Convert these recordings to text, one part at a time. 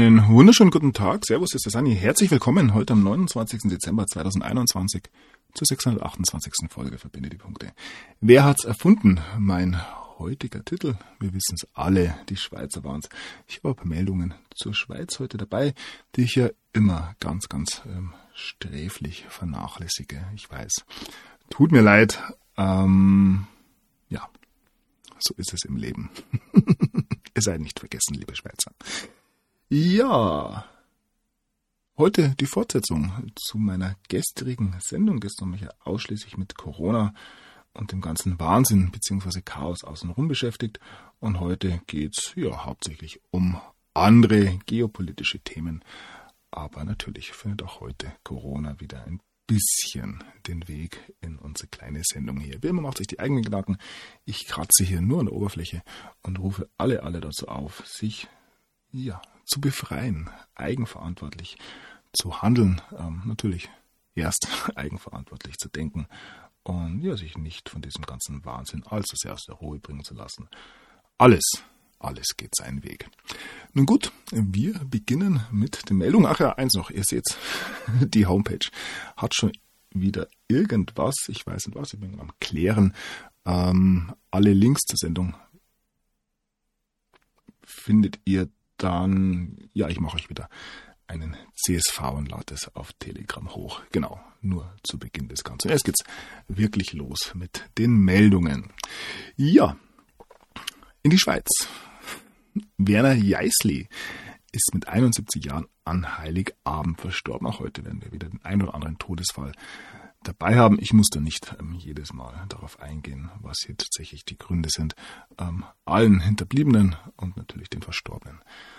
Einen wunderschönen guten Tag. Servus, das ist der Sani. Herzlich willkommen heute am 29. Dezember 2021 zur 628. Folge Verbinde die Punkte. Wer hat's erfunden? Mein heutiger Titel. Wir wissen es alle, die Schweizer waren's. Ich habe ein paar Meldungen zur Schweiz heute dabei, die ich ja immer ganz sträflich vernachlässige. Ich weiß. Tut mir leid. Ja, so ist es im Leben. Ihr seid nicht vergessen, liebe Schweizer. Ja, heute die Fortsetzung zu meiner gestrigen Sendung. Gestern mich ja ausschließlich mit Corona und dem ganzen Wahnsinn bzw. Chaos außenrum beschäftigt. Und heute geht's ja hauptsächlich um andere geopolitische Themen. Aber natürlich findet auch heute Corona wieder ein bisschen den Weg in unsere kleine Sendung hier. Wie immer macht sich die eigenen Gedanken. Ich kratze hier nur an der Oberfläche und rufe alle dazu auf, sich zu befreien, eigenverantwortlich zu handeln, natürlich erst eigenverantwortlich zu denken und sich nicht von diesem ganzen Wahnsinn allzu sehr aus der Ruhe bringen zu lassen. Alles geht seinen Weg. Nun gut, wir beginnen mit den Meldungen. Ach ja, eins noch, ihr seht, die Homepage hat schon wieder irgendwas, ich weiß nicht was, ich bin am Klären. Alle Links zur Sendung findet ihr dann, ich mache euch wieder einen CSV und lade es auf Telegram hoch. Genau, nur zu Beginn des Ganzen. Jetzt geht's wirklich los mit den Meldungen. Ja, in die Schweiz. Werner Jeisli ist mit 71 Jahren an Heiligabend verstorben. Auch heute werden wir wieder den einen oder anderen Todesfall dabei haben. Ich muss da nicht jedes Mal darauf eingehen, was hier tatsächlich die Gründe sind. Allen Hinterbliebenen und natürlich den Verstorbenen,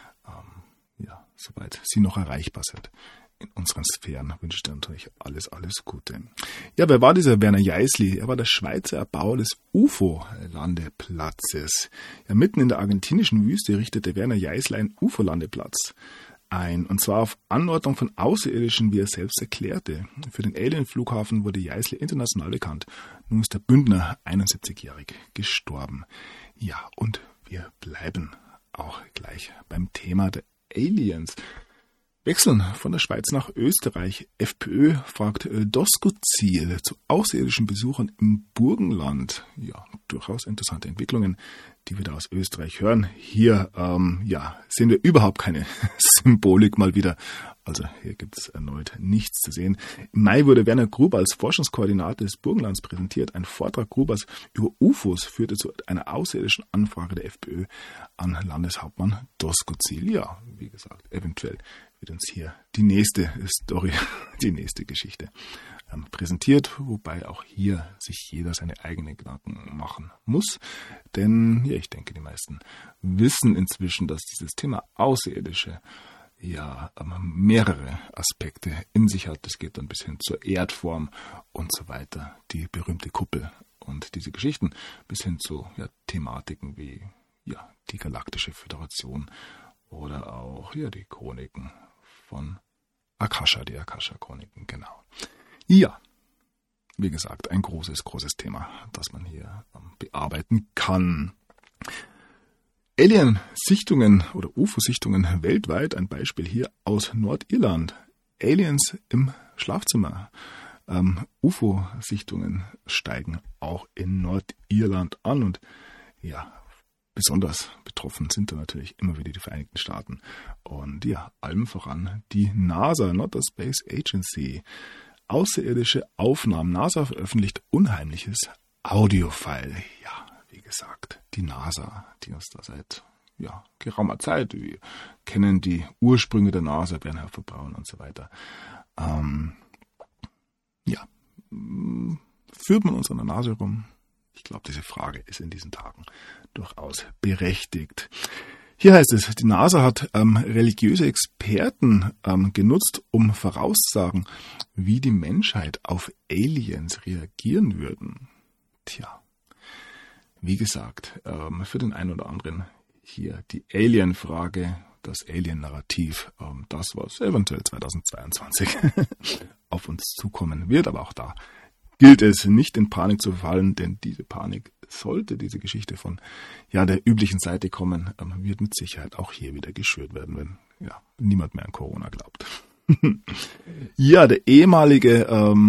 soweit sie noch erreichbar sind in unseren Sphären, wünsche ich dir natürlich alles Gute. Ja, wer war dieser Werner Jeisli? Er war der Schweizer Erbauer des UFO-Landeplatzes. Ja, mitten in der argentinischen Wüste richtete Werner Jeisli einen UFO-Landeplatz ein, und zwar auf Anordnung von Außerirdischen, wie er selbst erklärte. Für den Alien-Flughafen wurde Jeisli international bekannt. Nun ist der Bündner 71-jährig gestorben. Ja, und wir bleiben auch gleich beim Thema der Aliens. Wechseln von der Schweiz nach Österreich. FPÖ fragt Doskozil zu außerirdischen Besuchern im Burgenland. Ja, durchaus interessante Entwicklungen, die wir da aus Österreich hören. Hier sehen wir überhaupt keine Symbolik mal wieder. Also hier gibt es erneut nichts zu sehen. Im Mai wurde Werner Gruber als Forschungskoordinator des Burgenlands präsentiert. Ein Vortrag Grubers über UFOs führte zu einer außerirdischen Anfrage der FPÖ an Landeshauptmann Doskozil. Ja, wie gesagt, eventuell wird uns hier die nächste Story, die nächste Geschichte präsentiert, wobei auch hier sich jeder seine eigenen Gedanken machen muss. Denn ich denke, die meisten wissen inzwischen, dass dieses Thema Außerirdische mehrere Aspekte in sich hat. Es geht dann bis hin zur Erdform und so weiter, die berühmte Kuppel und diese Geschichten, bis hin zu Thematiken wie die Galaktische Föderation oder auch die Chroniken von Akasha, die Akasha-Chroniken, genau. Ja, wie gesagt, ein großes Thema, das man hier bearbeiten kann. Alien-Sichtungen oder UFO-Sichtungen weltweit, ein Beispiel hier aus Nordirland. Aliens im Schlafzimmer. UFO-Sichtungen steigen auch in Nordirland an und besonders betroffen sind da natürlich immer wieder die Vereinigten Staaten. Und allem voran die NASA, not the Space Agency. Außerirdische Aufnahmen. NASA veröffentlicht unheimliches Audiofile. Ja, wie gesagt, die NASA, die uns da seit geraumer Zeit, wir kennen die Ursprünge der NASA, Bernhard von Braun und so weiter. Führt man uns an der Nase rum? Ich glaube, diese Frage ist in diesen Tagen durchaus berechtigt. Hier heißt es, die NASA hat religiöse Experten genutzt, um vorauszusagen, wie die Menschheit auf Aliens reagieren würden. Tja, wie gesagt, für den einen oder anderen hier die Alien-Frage, das Alien-Narrativ, das, was eventuell 2022 auf uns zukommen wird, aber auch da gilt es, nicht in Panik zu verfallen, denn diese Panik, sollte diese Geschichte von der üblichen Seite kommen, wird mit Sicherheit auch hier wieder geschürt werden, wenn niemand mehr an Corona glaubt. Ja, der ehemalige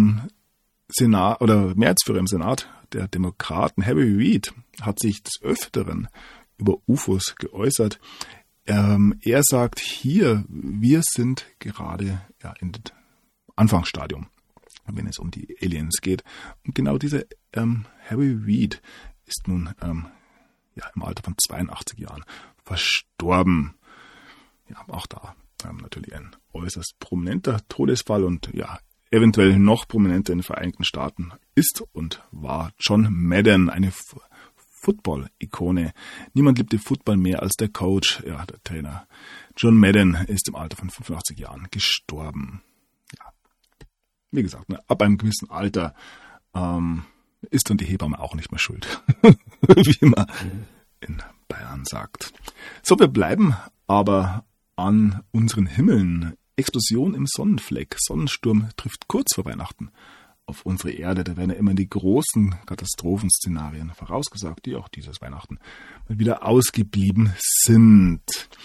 Mehrheitsführer im Senat der Demokraten, Harry Reid, hat sich des Öfteren über UFOs geäußert. Er sagt hier, wir sind gerade im Anfangsstadium, wenn es um die Aliens geht. Und genau dieser Harry Reid ist nun im Alter von 82 Jahren verstorben. Ja, auch da natürlich ein äußerst prominenter Todesfall und eventuell noch prominenter in den Vereinigten Staaten ist und war John Madden, eine Football-Ikone. Niemand liebte Football mehr als der Coach, der Trainer. John Madden ist im Alter von 85 Jahren gestorben. Ja. Wie gesagt, ab einem gewissen Alter ist dann die Hebamme auch nicht mehr schuld, wie man in Bayern sagt. So, wir bleiben aber an unseren Himmeln. Explosion im Sonnenfleck. Sonnensturm trifft kurz vor Weihnachten auf unsere Erde. Da werden ja immer die großen Katastrophenszenarien vorausgesagt, die auch dieses Weihnachten mal wieder ausgeblieben sind.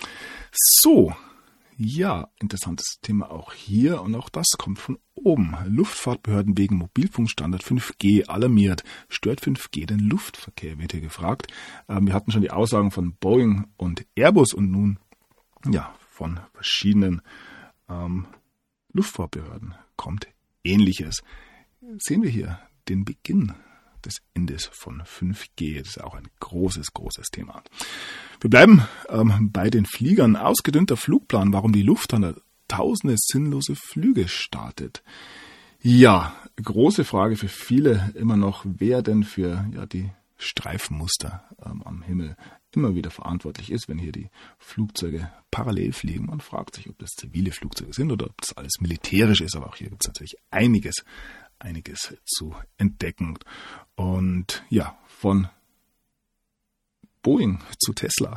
So, interessantes Thema auch hier und auch das kommt von oben. Luftfahrtbehörden wegen Mobilfunkstandard 5G alarmiert. Stört 5G den Luftverkehr, wird hier gefragt. Wir hatten schon die Aussagen von Boeing und Airbus und nun von verschiedenen Luftfahrtbehörden kommt Ähnliches. Sehen wir hier den Beginn des Endes von 5G. Das ist auch ein großes, großes Thema. Wir bleiben bei den Fliegern. Ausgedünnter Flugplan, warum die Lufthansa tausende sinnlose Flüge startet. Ja, große Frage für viele immer noch, wer denn für die Streifenmuster am Himmel immer wieder verantwortlich ist, wenn hier die Flugzeuge parallel fliegen. Man fragt sich, ob das zivile Flugzeuge sind oder ob das alles militärisch ist, aber auch hier gibt es natürlich einiges zu entdecken. Und von Boeing zu Tesla.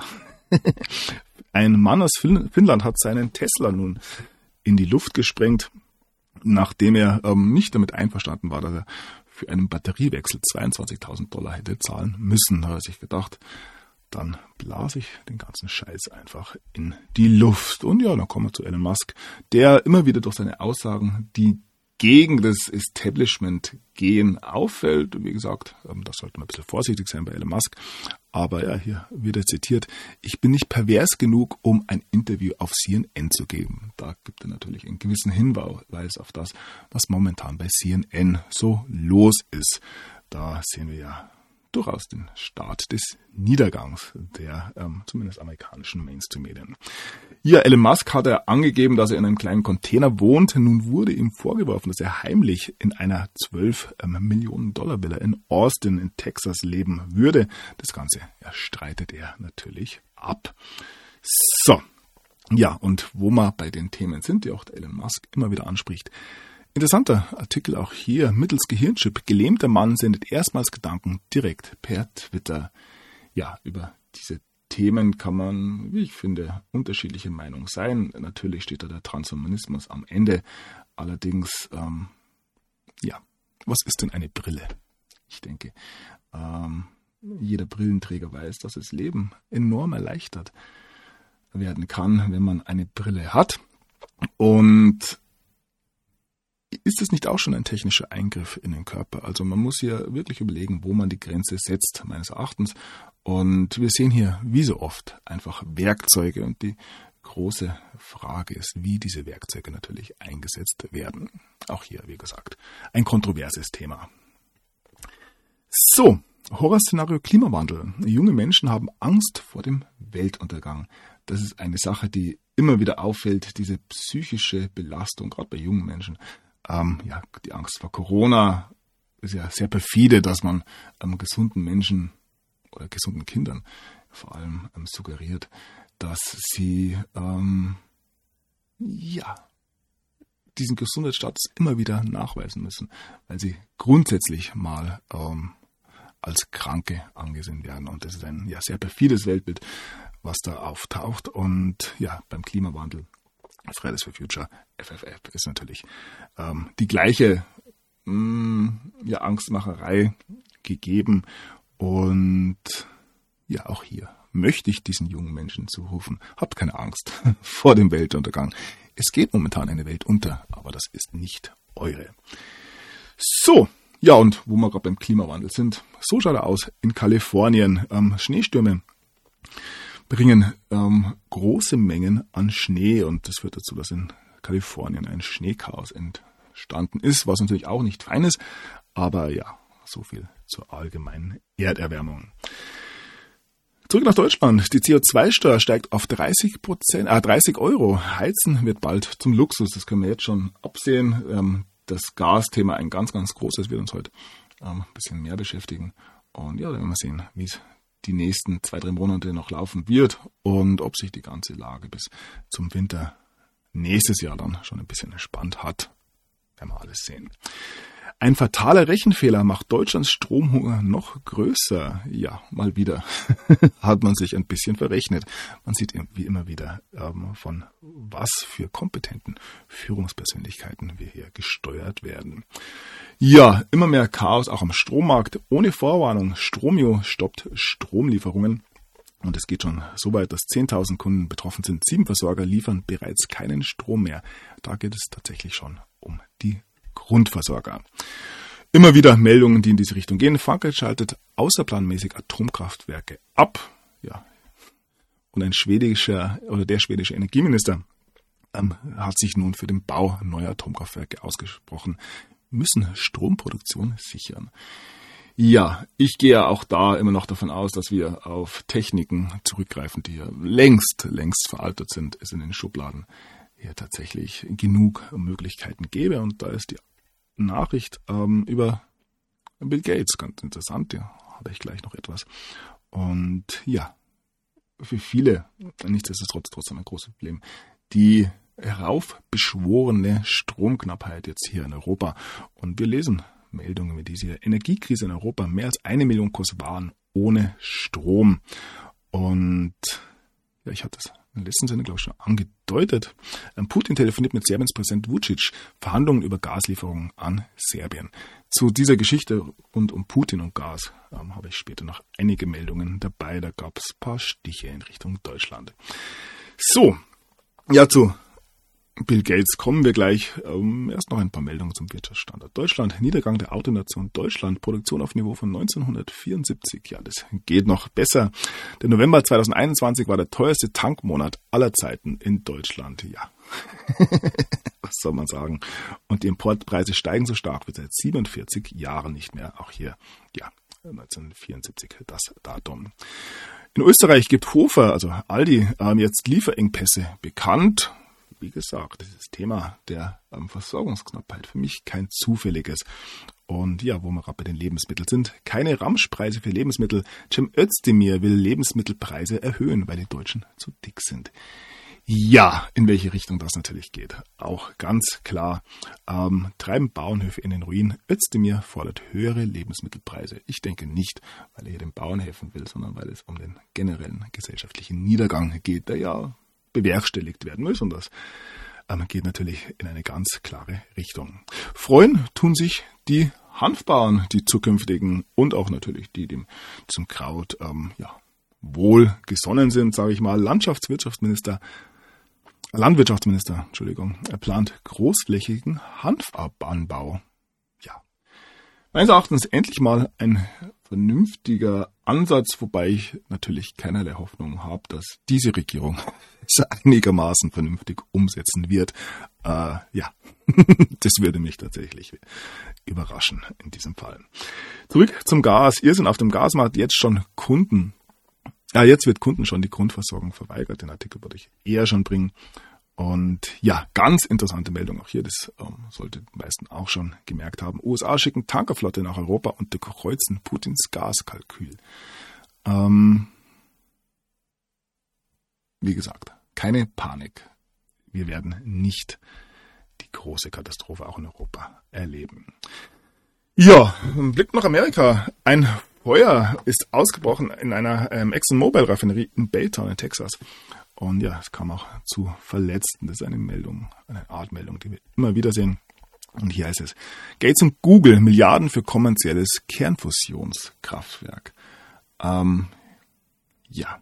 Ein Mann aus Finnland hat seinen Tesla nun in die Luft gesprengt, nachdem er nicht damit einverstanden war, dass er für einen Batteriewechsel $22.000 hätte zahlen müssen. Da hat er sich gedacht, dann blase ich den ganzen Scheiß einfach in die Luft. Und dann kommen wir zu Elon Musk, der immer wieder durch seine Aussagen, die gegen das Establishment gehen, auffällt. Wie gesagt, da sollte man ein bisschen vorsichtig sein bei Elon Musk. Aber hier wird er zitiert, ich bin nicht pervers genug, um ein Interview auf CNN zu geben. Da gibt er natürlich einen gewissen Hinweis auf das, was momentan bei CNN so los ist. Da sehen wir durchaus den Start des Niedergangs der zumindest amerikanischen Mainstream-Medien. Elon Musk hat angegeben, dass er in einem kleinen Container wohnt. Nun wurde ihm vorgeworfen, dass er heimlich in einer $12 Millionen Villa in Austin in Texas leben würde. Das Ganze streitet er natürlich ab. So, und wo wir bei den Themen sind, die auch der Elon Musk immer wieder anspricht. Interessanter Artikel auch hier. Mittels Gehirnchip, gelähmter Mann sendet erstmals Gedanken direkt per Twitter. Über diese Themen kann man, wie ich finde, unterschiedliche Meinungen sein. Natürlich steht da der Transhumanismus am Ende. Allerdings, was ist denn eine Brille? Ich denke, jeder Brillenträger weiß, dass das Leben enorm erleichtert werden kann, wenn man eine Brille hat. Und ist es nicht auch schon ein technischer Eingriff in den Körper? Also man muss hier wirklich überlegen, wo man die Grenze setzt, meines Erachtens. Und wir sehen hier, wie so oft, einfach Werkzeuge. Und die große Frage ist, wie diese Werkzeuge natürlich eingesetzt werden. Auch hier, wie gesagt, ein kontroverses Thema. So, Horrorszenario Klimawandel. Junge Menschen haben Angst vor dem Weltuntergang. Das ist eine Sache, die immer wieder auffällt, diese psychische Belastung, gerade bei jungen Menschen. Die Angst vor Corona ist ja sehr perfide, dass man gesunden Menschen oder gesunden Kindern vor allem suggeriert, dass sie diesen Gesundheitsstatus immer wieder nachweisen müssen, weil sie grundsätzlich mal als Kranke angesehen werden. Und das ist ein sehr perfides Weltbild, was da auftaucht. Und beim Klimawandel, Fridays for Future, FFF, ist natürlich die gleiche Angstmacherei gegeben. Und auch hier möchte ich diesen jungen Menschen zurufen, habt keine Angst vor dem Weltuntergang. Es geht momentan eine Welt unter, aber das ist nicht eure. So, ja, und wo wir gerade beim Klimawandel sind, so schaut er aus in Kalifornien. Schneestürme bringen große Mengen an Schnee und das führt dazu, dass in Kalifornien ein Schneechaos entstanden ist, was natürlich auch nicht fein ist, aber ja, so viel zur allgemeinen Erderwärmung. Zurück nach Deutschland. Die CO2-Steuer steigt auf 30 Euro. Heizen wird bald zum Luxus. Das können wir jetzt schon absehen. Das Gasthema ein ganz, ganz großes wird uns heute ein bisschen mehr beschäftigen. Und ja, dann werden wir sehen, wie es die nächsten 2-3 Monate noch laufen wird und ob sich die ganze Lage bis zum Winter nächstes Jahr dann schon ein bisschen entspannt hat. Werden wir alles sehen. Ein fataler Rechenfehler macht Deutschlands Stromhunger noch größer. Ja, mal wieder hat man sich ein bisschen verrechnet. Man sieht wie immer wieder, von was für kompetenten Führungspersönlichkeiten wir hier gesteuert werden. Ja, immer mehr Chaos auch am Strommarkt. Ohne Vorwarnung. Stromio stoppt Stromlieferungen. Und es geht schon so weit, dass 10.000 Kunden betroffen sind. 7 Versorger liefern bereits keinen Strom mehr. Da geht es tatsächlich schon um die Grundversorger. Immer wieder Meldungen, die in diese Richtung gehen. Frankreich schaltet außerplanmäßig Atomkraftwerke ab. Ja. Und der schwedische Energieminister hat sich nun für den Bau neuer Atomkraftwerke ausgesprochen. Müssen Stromproduktion sichern. Ja, ich gehe auch da immer noch davon aus, dass wir auf Techniken zurückgreifen, die ja längst veraltet sind, es in den Schubladen hier tatsächlich genug Möglichkeiten gäbe. Und da ist die Nachricht über Bill Gates ganz interessant, ja, habe ich gleich noch etwas. Und ja, für viele, nichtsdestotrotz trotzdem ein großes Problem, die heraufbeschworene Stromknappheit jetzt hier in Europa. Und wir lesen Meldungen wie diese Energiekrise in Europa. Mehr als 1 Million Kosovaren ohne Strom. Und ja, ich hatte es in der letzten Sendung, glaube ich, schon angedeutet. Putin telefoniert mit Serbiens Präsident Vučić. Verhandlungen über Gaslieferungen an Serbien. Zu dieser Geschichte rund um Putin und Gas habe ich später noch einige Meldungen dabei. Da gab es ein paar Stiche in Richtung Deutschland. So, ja, zu Bill Gates kommen wir gleich. Erst noch ein paar Meldungen zum Wirtschaftsstandort Deutschland. Niedergang der Autonation Deutschland. Produktion auf Niveau von 1974. Ja, das geht noch besser. Der November 2021 war der teuerste Tankmonat aller Zeiten in Deutschland. Ja, was soll man sagen? Und die Importpreise steigen so stark wie seit 47 Jahren nicht mehr. Auch hier, ja, 1974 das Datum. In Österreich gibt Hofer, also Aldi, jetzt Lieferengpässe bekannt. Wie gesagt, dieses Thema der Versorgungsknappheit für mich kein zufälliges. Und ja, wo wir gerade bei den Lebensmitteln sind, keine Ramschpreise für Lebensmittel. Cem Özdemir will Lebensmittelpreise erhöhen, weil die Deutschen zu dick sind. Ja, in welche Richtung das natürlich geht. Auch ganz klar, treiben Bauernhöfe in den Ruin. Özdemir fordert höhere Lebensmittelpreise. Ich denke nicht, weil er hier den Bauern helfen will, sondern weil es um den generellen gesellschaftlichen Niedergang geht, der ja bewerkstelligt werden muss. Und das geht natürlich in eine ganz klare Richtung. Freuen tun sich die Hanfbauern, die zukünftigen und auch natürlich die, die zum Kraut wohl gesonnen sind, sage ich mal. Landwirtschaftsminister, er plant großflächigen Hanfanbau. Ja, meines Erachtens endlich mal ein vernünftiger Ansatz, wobei ich natürlich keinerlei Hoffnung habe, dass diese Regierung es einigermaßen vernünftig umsetzen wird. Das würde mich tatsächlich überraschen in diesem Fall. Zurück zum Gas. Irrsinn auf dem Gasmarkt, jetzt wird Kunden schon die Grundversorgung verweigert. Den Artikel würde ich eher schon bringen. Und ja, ganz interessante Meldung auch hier, das sollte die meisten auch schon gemerkt haben. USA schicken Tankerflotte nach Europa und durchkreuzen Putins Gaskalkül. Wie gesagt, keine Panik. Wir werden nicht die große Katastrophe auch in Europa erleben. Ja, ein Blick nach Amerika. Ein Feuer ist ausgebrochen in einer ExxonMobil-Raffinerie in Baytown in Texas. Und ja, es kam auch zu Verletzten. Das ist eine Art Meldung, die wir immer wieder sehen. Und hier heißt es, Gates und Google, Milliarden für kommerzielles Kernfusionskraftwerk.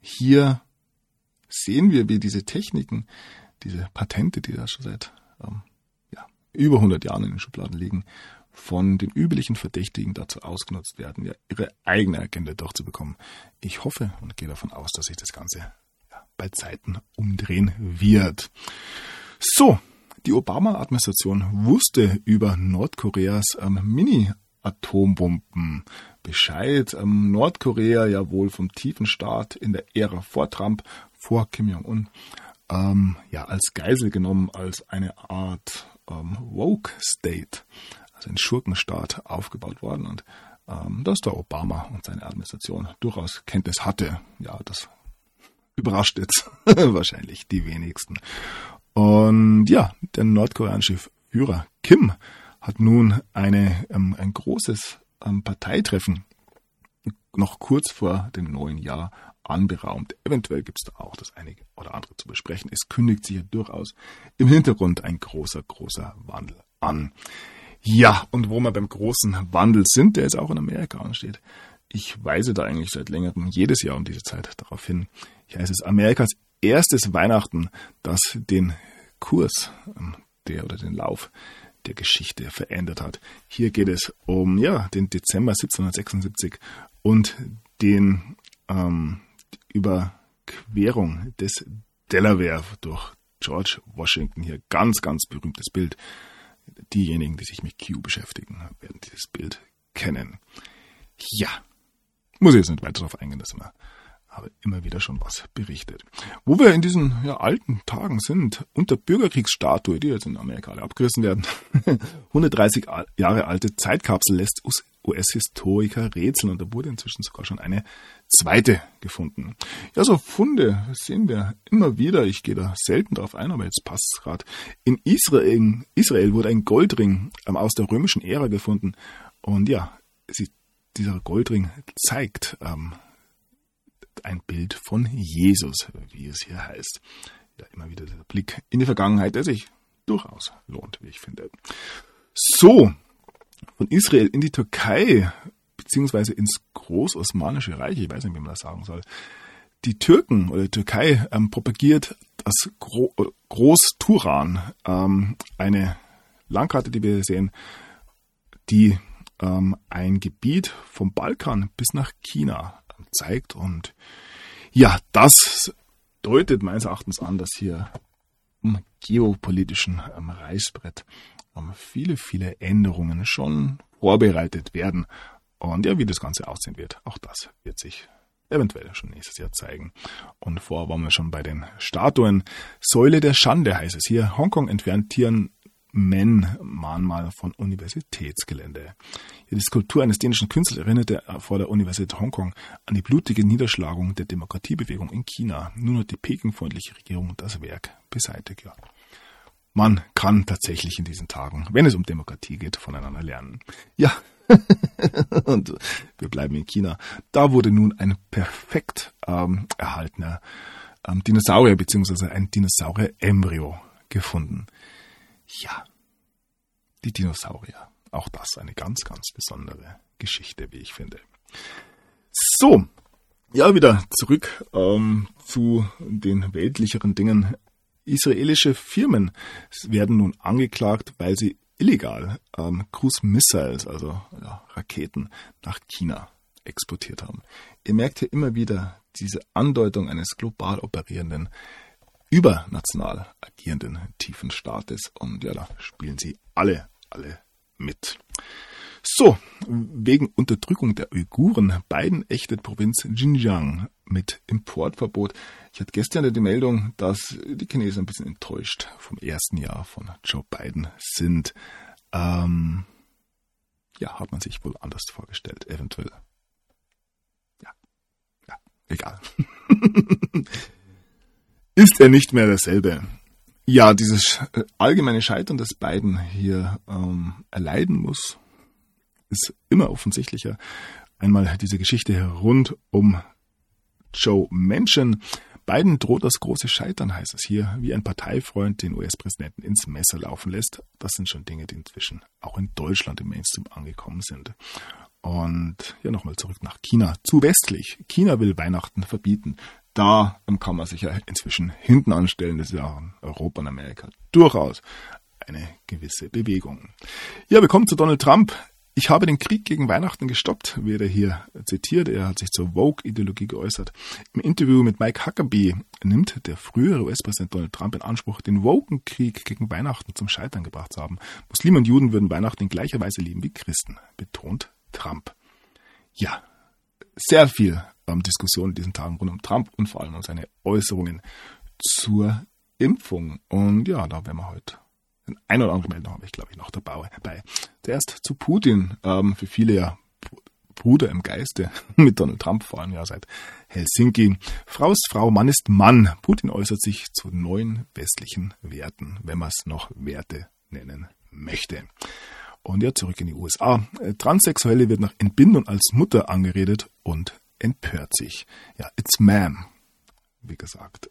hier sehen wir, wie diese Techniken, diese Patente, die da schon seit über 100 Jahren in den Schubladen liegen, von den üblichen Verdächtigen dazu ausgenutzt werden, ja, ihre eigene Agenda durchzubekommen. Ich hoffe und gehe davon aus, dass sich das Ganze bei Zeiten umdrehen wird. So, die Obama-Administration wusste über Nordkoreas Mini-Atombomben Bescheid. Nordkorea ja wohl vom tiefen Staat in der Ära vor Trump, vor Kim Jong-un, als Geisel genommen, als eine Art Woke State, also ein Schurkenstaat aufgebaut worden, und dass der Obama und seine Administration durchaus Kenntnis hatte. Ja, das überrascht jetzt wahrscheinlich die wenigsten. Und ja, der nordkoreanische Führer Kim hat nun ein großes Parteitreffen noch kurz vor dem neuen Jahr anberaumt. Eventuell gibt es da auch das eine oder andere zu besprechen. Es kündigt sich ja durchaus im Hintergrund ein großer Wandel an. Ja, und wo wir beim großen Wandel sind, der jetzt auch in Amerika ansteht. Ich weise da eigentlich seit längerem jedes Jahr um diese Zeit darauf hin. Hier heißt es Amerikas erstes Weihnachten, das den Kurs den Lauf der Geschichte verändert hat. Hier geht es um den Dezember 1776 und die Überquerung des Delaware durch George Washington. Hier ganz berühmtes Bild. Diejenigen, die sich mit Q beschäftigen, werden dieses Bild kennen. Ja, muss ich jetzt nicht weiter darauf eingehen, dass man aber immer wieder schon was berichtet. Wo wir in diesen alten Tagen sind, unter Bürgerkriegsstatue, die jetzt in Amerika alle abgerissen werden, 130 Jahre alte Zeitkapsel lässt US-Historiker rätseln, und da wurde inzwischen sogar schon eine zweite gefunden. Ja, so Funde sehen wir immer wieder. Ich gehe da selten drauf ein, aber jetzt passt es gerade. In Israel wurde ein Goldring aus der römischen Ära gefunden, und dieser Goldring zeigt ein Bild von Jesus, wie es hier heißt. Ja, immer wieder der Blick in die Vergangenheit, der sich durchaus lohnt, wie ich finde. So, von Israel in die Türkei, beziehungsweise ins Großosmanische Reich, ich weiß nicht, wie man das sagen soll. Die Türken oder die Türkei propagiert das Groß-Turan, eine Landkarte, die wir sehen, die ein Gebiet vom Balkan bis nach China zeigt. Und ja, das deutet meines Erachtens an, dass hier im geopolitischen Reißbrett viele Änderungen schon vorbereitet werden. Und ja, wie das Ganze aussehen wird, auch das wird sich eventuell schon nächstes Jahr zeigen. Und vorher waren wir schon bei den Statuen. Säule der Schande heißt es hier. Hongkong entfernt Tiananmen-Mahnmal von Universitätsgelände. Die Skulptur eines dänischen Künstlers erinnerte vor der Universität Hongkong an die blutige Niederschlagung der Demokratiebewegung in China. Nun hat die Peking-freundliche Regierung das Werk beseitigt. Ja. Man kann tatsächlich in diesen Tagen, wenn es um Demokratie geht, voneinander lernen. Ja, und wir bleiben in China. Da wurde nun ein perfekt erhaltener Dinosaurier bzw. ein Dinosaurier-Embryo gefunden. Ja, die Dinosaurier. Auch das eine ganz besondere Geschichte, wie ich finde. So, ja, wieder zurück zu den weltlicheren Dingen. Israelische Firmen werden nun angeklagt, weil sie illegal Cruise Missiles, also Raketen, nach China exportiert haben. Ihr merkt hier immer wieder diese Andeutung eines global operierenden, übernational agierenden tiefen Staates, und ja, da spielen sie alle mit. So, wegen Unterdrückung der Uiguren, Biden ächtet Provinz Xinjiang mit Importverbot. Ich hatte gestern die Meldung, dass die Chinesen ein bisschen enttäuscht vom ersten Jahr von Joe Biden sind. Hat man sich wohl anders vorgestellt, eventuell. Ja, egal. Ist er nicht mehr derselbe? Ja, dieses allgemeine Scheitern, das Biden hier erleiden muss, ist immer offensichtlicher. Einmal diese Geschichte rund um Joe Manchin. Biden droht das große Scheitern, heißt es hier, wie ein Parteifreund den US-Präsidenten ins Messer laufen lässt. Das sind schon Dinge, die inzwischen auch in Deutschland im Mainstream angekommen sind. Und ja, nochmal zurück nach China. Zu westlich. China will Weihnachten verbieten. da kann man sich ja inzwischen hinten anstellen. Das ist ja auch in Europa und Amerika durchaus eine gewisse Bewegung. Ja, wir kommen zu Donald Trump. Ich habe den Krieg gegen Weihnachten gestoppt, wird er hier zitiert. Er hat sich zur Woke-Ideologie geäußert. Im Interview mit Mike Huckabee nimmt der frühere US-Präsident Donald Trump in Anspruch, den Woken-Krieg gegen Weihnachten zum Scheitern gebracht zu haben. Muslime und Juden würden Weihnachten in gleicher Weise lieben wie Christen, betont Trump. Ja, sehr viel Diskussion in diesen Tagen rund um Trump und vor allem um seine Äußerungen zur Impfung. Und ja, da werden wir heute den ein oder andere Meldung habe ich, glaube ich, noch dabei. Zuerst zu Putin, für viele ja Bruder im Geiste, mit Donald Trump vor allem ja seit Helsinki. Frau ist Frau, Mann ist Mann. Putin äußert sich zu neuen westlichen Werten, wenn man es noch Werte nennen möchte. Und ja, zurück in die USA. Transsexuelle wird nach Entbindung als Mutter angeredet und empört sich. Ja, it's ma'am, wie gesagt.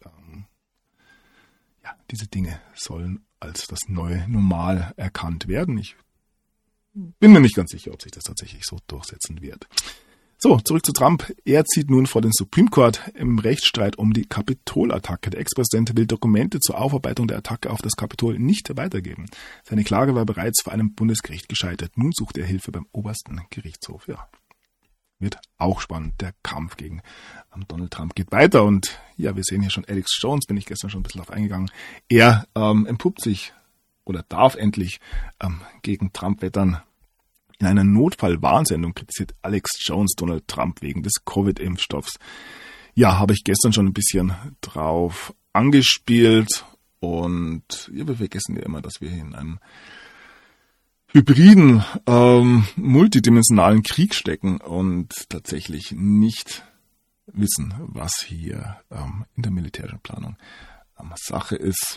Ja, diese Dinge sollen als das neue Normal erkannt werden. Ich bin mir nicht ganz sicher, ob sich das tatsächlich so durchsetzen wird. So, zurück zu Trump. Er zieht nun vor den Supreme Court im Rechtsstreit um die Kapitolattacke. Der Ex-Präsident will Dokumente zur Aufarbeitung der Attacke auf das Kapitol nicht weitergeben. Seine Klage war bereits vor einem Bundesgericht gescheitert. Nun sucht er Hilfe beim obersten Gerichtshof. Ja, wird auch spannend. Der Kampf gegen Donald Trump geht weiter. Und ja, wir sehen hier schon Alex Jones, bin ich gestern schon ein bisschen auf eingegangen. Er entpuppt sich oder darf endlich gegen Trump wettern. In einer Notfall-Warnsendung kritisiert Alex Jones Donald Trump wegen des Covid-Impfstoffs. Ja, habe ich gestern schon ein bisschen drauf angespielt. Und ja, wir vergessen ja immer, dass wir hier in einem hybriden, multidimensionalen Krieg stecken und tatsächlich nicht wissen, was hier in der militärischen Planung Sache ist.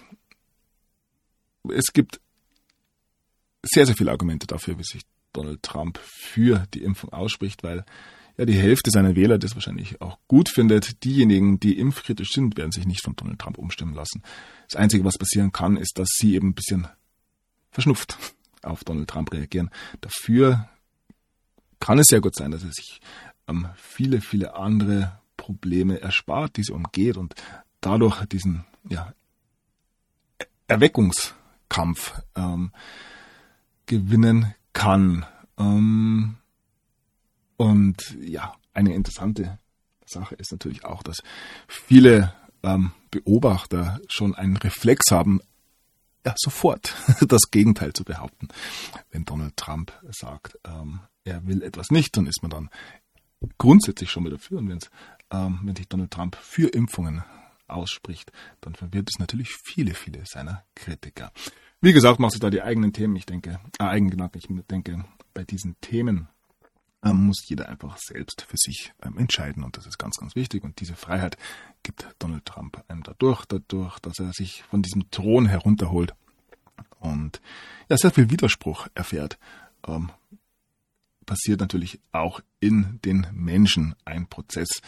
Es gibt sehr, sehr viele Argumente dafür, wie sich Donald Trump für die Impfung ausspricht, weil ja die Hälfte seiner Wähler das wahrscheinlich auch gut findet. Diejenigen, die impfkritisch sind, werden sich nicht von Donald Trump umstimmen lassen. Das Einzige, was passieren kann, ist, dass sie eben ein bisschen verschnupft auf Donald Trump reagieren. Dafür kann es sehr gut sein, dass er sich viele, viele andere Probleme erspart, die sie umgeht und dadurch diesen Erweckungskampf gewinnen kann. Und ja, eine interessante Sache ist natürlich auch, dass viele Beobachter schon einen Reflex haben, ja, sofort das Gegenteil zu behaupten. Wenn Donald Trump sagt, er will etwas nicht, dann ist man dann grundsätzlich schon mal dafür. Und wenn sich Donald Trump für Impfungen ausspricht, dann verwirrt es natürlich viele, viele seiner Kritiker. Wie gesagt, macht sich da die eigenen Themen. Ich denke, bei diesen Themen muss jeder einfach selbst für sich entscheiden. Und das ist ganz, ganz wichtig. Und diese Freiheit gibt Donald Trump einem dadurch, dass er sich von diesem Thron herunterholt und ja, sehr viel Widerspruch erfährt. Passiert natürlich auch in den Menschen ein Prozess.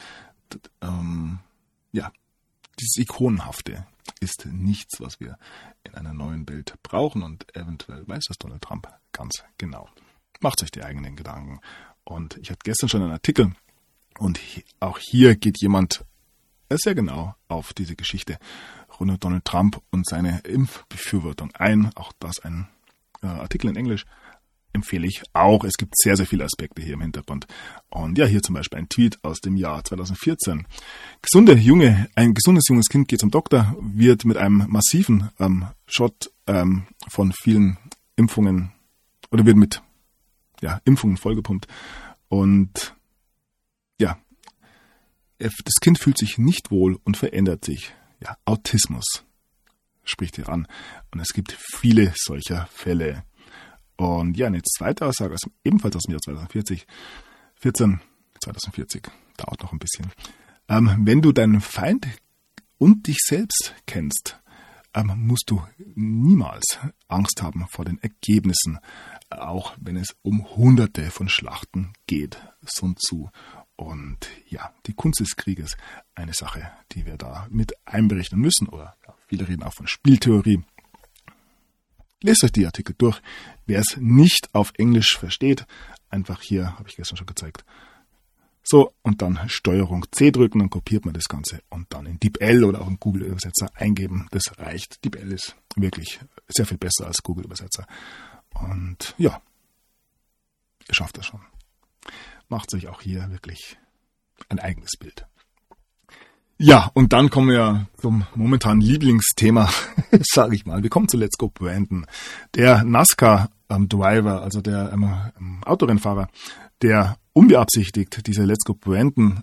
Dieses Ikonenhafte ist nichts, was wir in einer neuen Welt brauchen und eventuell weiß das Donald Trump ganz genau. Macht euch die eigenen Gedanken. Und ich hatte gestern schon einen Artikel und auch hier geht jemand sehr genau auf diese Geschichte rund um Donald Trump und seine Impfbefürwortung ein. Auch das ein Artikel in Englisch empfehle ich auch. Es gibt sehr, sehr viele Aspekte hier im Hintergrund. Und ja, hier zum Beispiel ein Tweet aus dem Jahr 2014. Ein gesundes junges Kind geht zum Doktor, wird mit einem massiven Shot von vielen Impfungen oder wird mit Impfungen vollgepumpt. Und ja, das Kind fühlt sich nicht wohl und verändert sich. Ja, Autismus spricht hier an. Und es gibt viele solcher Fälle. Und ja, eine zweite Aussage, ebenfalls aus dem Jahr 2040, dauert noch ein bisschen. Wenn du deinen Feind und dich selbst kennst, musst du niemals Angst haben vor den Ergebnissen, auch wenn es um Hunderte von Schlachten geht. Sun Tzu. Und ja, die Kunst des Krieges, eine Sache, die wir da mit einberechnen müssen. Oder viele reden auch von Spieltheorie. Lest euch die Artikel durch. Wer es nicht auf Englisch versteht, einfach hier, habe ich gestern schon gezeigt, So, und dann Steuerung C drücken, dann kopiert man das Ganze und dann in DeepL oder auch in Google-Übersetzer eingeben. Das reicht. DeepL ist wirklich sehr viel besser als Google-Übersetzer. Und ja, ihr schafft das schon. Macht sich auch hier wirklich ein eigenes Bild. Ja, und dann kommen wir zum momentanen Lieblingsthema, sage ich mal. Wir kommen zu Let's Go Brandon. Der NASCAR-Driver, also der Autorennfahrer, der unbeabsichtigt diese Let's Go Brandon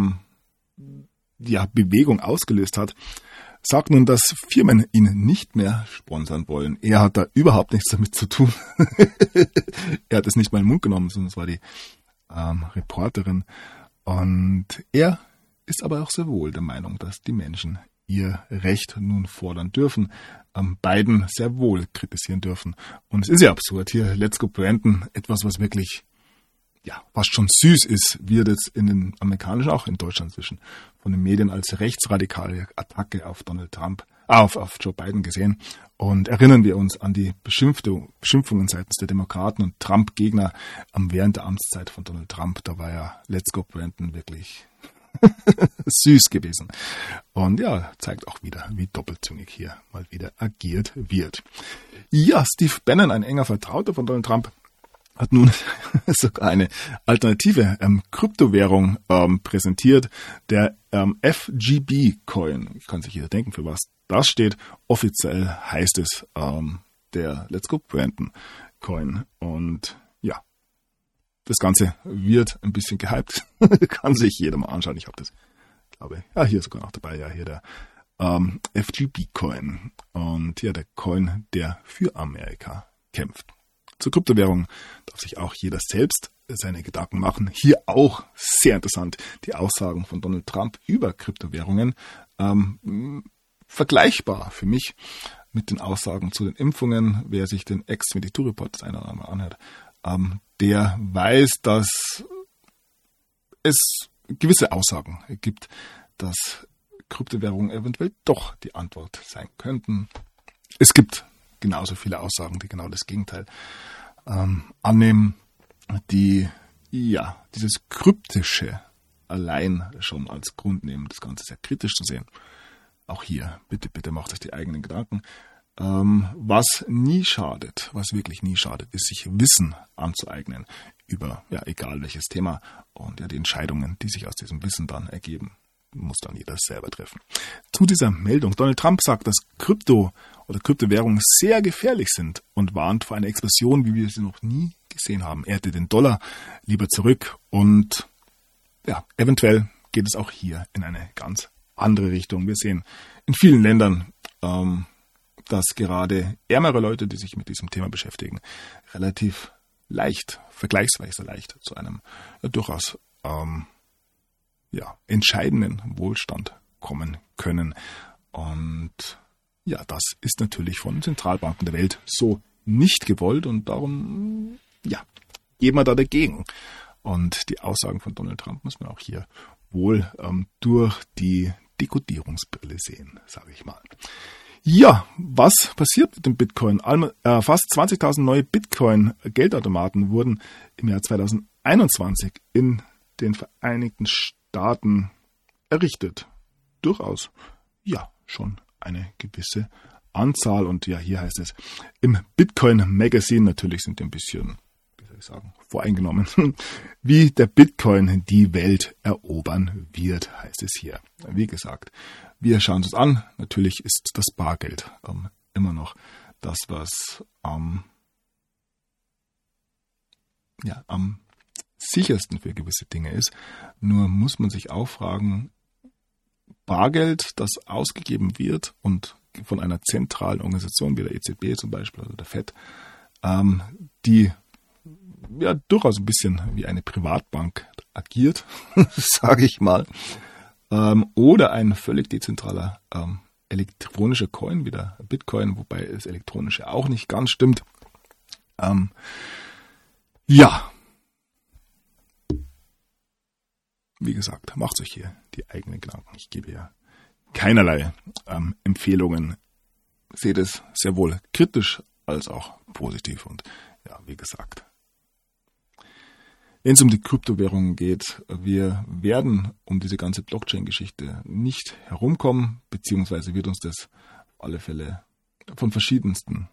Bewegung ausgelöst hat, sagt nun, dass Firmen ihn nicht mehr sponsern wollen. Er hat da überhaupt nichts damit zu tun. Er hat es nicht mal in den Mund genommen, sondern es war die Reporterin. Und er ist aber auch sehr wohl der Meinung, dass die Menschen ihr Recht nun fordern dürfen, Biden sehr wohl kritisieren dürfen. Und es ist ja absurd, hier Let's Go Brandon, etwas, was wirklich fast schon süß ist, wird jetzt in den amerikanischen, auch in Deutschland zwischen, von den Medien als rechtsradikale Attacke auf Donald Trump, auf Joe Biden gesehen. Und erinnern wir uns an die Beschimpfungen seitens der Demokraten und Trump-Gegner während der Amtszeit von Donald Trump. Da war ja Let's Go Brandon wirklich süß gewesen. Und ja, zeigt auch wieder, wie doppelzüngig hier mal wieder agiert wird. Ja, Steve Bannon, ein enger Vertrauter von Donald Trump, hat nun sogar eine alternative Kryptowährung präsentiert, der FGB-Coin. Ich kann sich jeder denken, für was das steht. Offiziell heißt es der Let's Go Brandon Coin. Und ja, das Ganze wird ein bisschen gehypt. Kann sich jeder mal anschauen. Ich habe das, glaube ich, hier sogar noch dabei. Ja, hier der FGB-Coin. Und ja, der Coin, der für Amerika kämpft. Zur Kryptowährung darf sich auch jeder selbst seine Gedanken machen. Hier auch sehr interessant die Aussagen von Donald Trump über Kryptowährungen. Vergleichbar für mich mit den Aussagen zu den Impfungen. Wer sich den Ex-Meditur-Report das eine oder andere anhört, der weiß, dass es gewisse Aussagen gibt, dass Kryptowährungen eventuell doch die Antwort sein könnten. Es gibt genauso viele Aussagen, die genau das Gegenteil annehmen, die dieses Kryptische allein schon als Grund nehmen, das Ganze sehr kritisch zu sehen. Auch hier, bitte macht euch die eigenen Gedanken. Was nie schadet, was wirklich nie schadet, ist, sich Wissen anzueignen über, egal welches Thema, und die Entscheidungen, die sich aus diesem Wissen dann ergeben, muss dann jeder selber treffen. Zu dieser Meldung. Donald Trump sagt, dass Krypto oder Kryptowährungen sehr gefährlich sind und warnt vor einer Explosion, wie wir sie noch nie gesehen haben. Er hätte den Dollar lieber zurück und eventuell geht es auch hier in eine ganz andere Richtung. Wir sehen in vielen Ländern, dass gerade ärmere Leute, die sich mit diesem Thema beschäftigen, relativ leicht, vergleichsweise leicht zu einem durchaus entscheidenden Wohlstand kommen können. Und das ist natürlich von Zentralbanken der Welt so nicht gewollt und darum, gehen wir da dagegen. Und die Aussagen von Donald Trump muss man auch hier wohl durch die Dekodierungsbrille sehen, sage ich mal. Ja, was passiert mit dem Bitcoin? Fast 20.000 neue Bitcoin-Geldautomaten wurden im Jahr 2021 in den Vereinigten Staaten errichtet. Durchaus, schon eine gewisse Anzahl. Und hier heißt es, im Bitcoin Magazine, natürlich sind die ein bisschen, voreingenommen, wie der Bitcoin die Welt erobern wird, heißt es hier. Wie gesagt, wir schauen uns an. Natürlich ist das Bargeld immer noch das, was am sichersten für gewisse Dinge ist. Nur muss man sich auch fragen, Bargeld, das ausgegeben wird und von einer zentralen Organisation wie der EZB zum Beispiel oder der FED, die durchaus ein bisschen wie eine Privatbank agiert, sage ich mal, oder ein völlig dezentraler elektronischer Coin wie der Bitcoin, wobei das Elektronische auch nicht ganz stimmt. Wie gesagt, macht euch hier die eigenen Gedanken. Ich gebe ja keinerlei Empfehlungen. Seht es sehr wohl kritisch als auch positiv und wie gesagt. wenn es um die Kryptowährungen geht. Wir werden um diese ganze Blockchain-Geschichte nicht herumkommen, beziehungsweise wird uns das auf alle Fälle von verschiedensten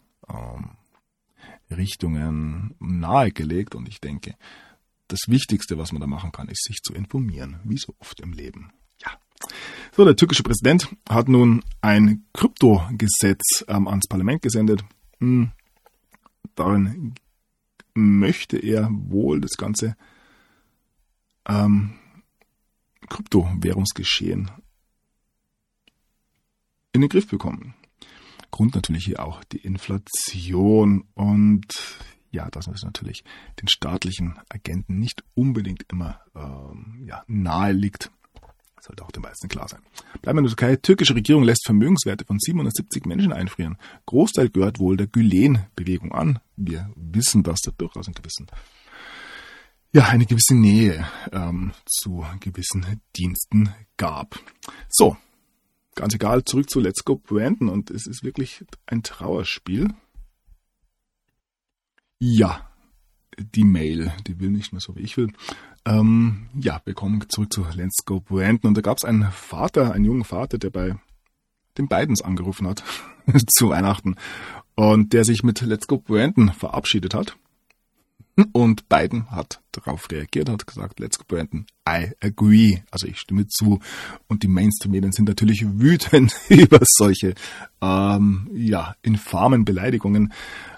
Richtungen nahegelegt. Und ich denke, das Wichtigste, was man da machen kann, ist, sich zu informieren, wie so oft im Leben. Ja. So, der türkische Präsident hat nun ein Kryptogesetz ans Parlament gesendet. Darin möchte er wohl das ganze Kryptowährungsgeschehen in den Griff bekommen. Grund natürlich hier auch die Inflation und ja, dass es natürlich den staatlichen Agenten nicht unbedingt immer nahe liegt. Sollte auch den meisten klar sein. Bleiben wir in der Türkei. Türkische Regierung lässt Vermögenswerte von 770 Menschen einfrieren. Großteil gehört wohl der Gülen-Bewegung an. Wir wissen, dass da durchaus eine gewisse Nähe zu gewissen Diensten gab. So, ganz egal, zurück zu Let's Go Brandon. Und es ist wirklich ein Trauerspiel. Ja, die Mail, die will nicht mehr so, wie ich will. Wir kommen zurück zu Let's Go Brandon. Und da gab es einen jungen Vater, der bei den Bidens angerufen hat zu Weihnachten und der sich mit Let's Go Brandon verabschiedet hat. Und Biden hat darauf reagiert, hat gesagt, Let's Go Brandon, I agree. Also ich stimme zu. Und die Mainstream-Medien sind natürlich wütend über solche infamen Beleidigungen.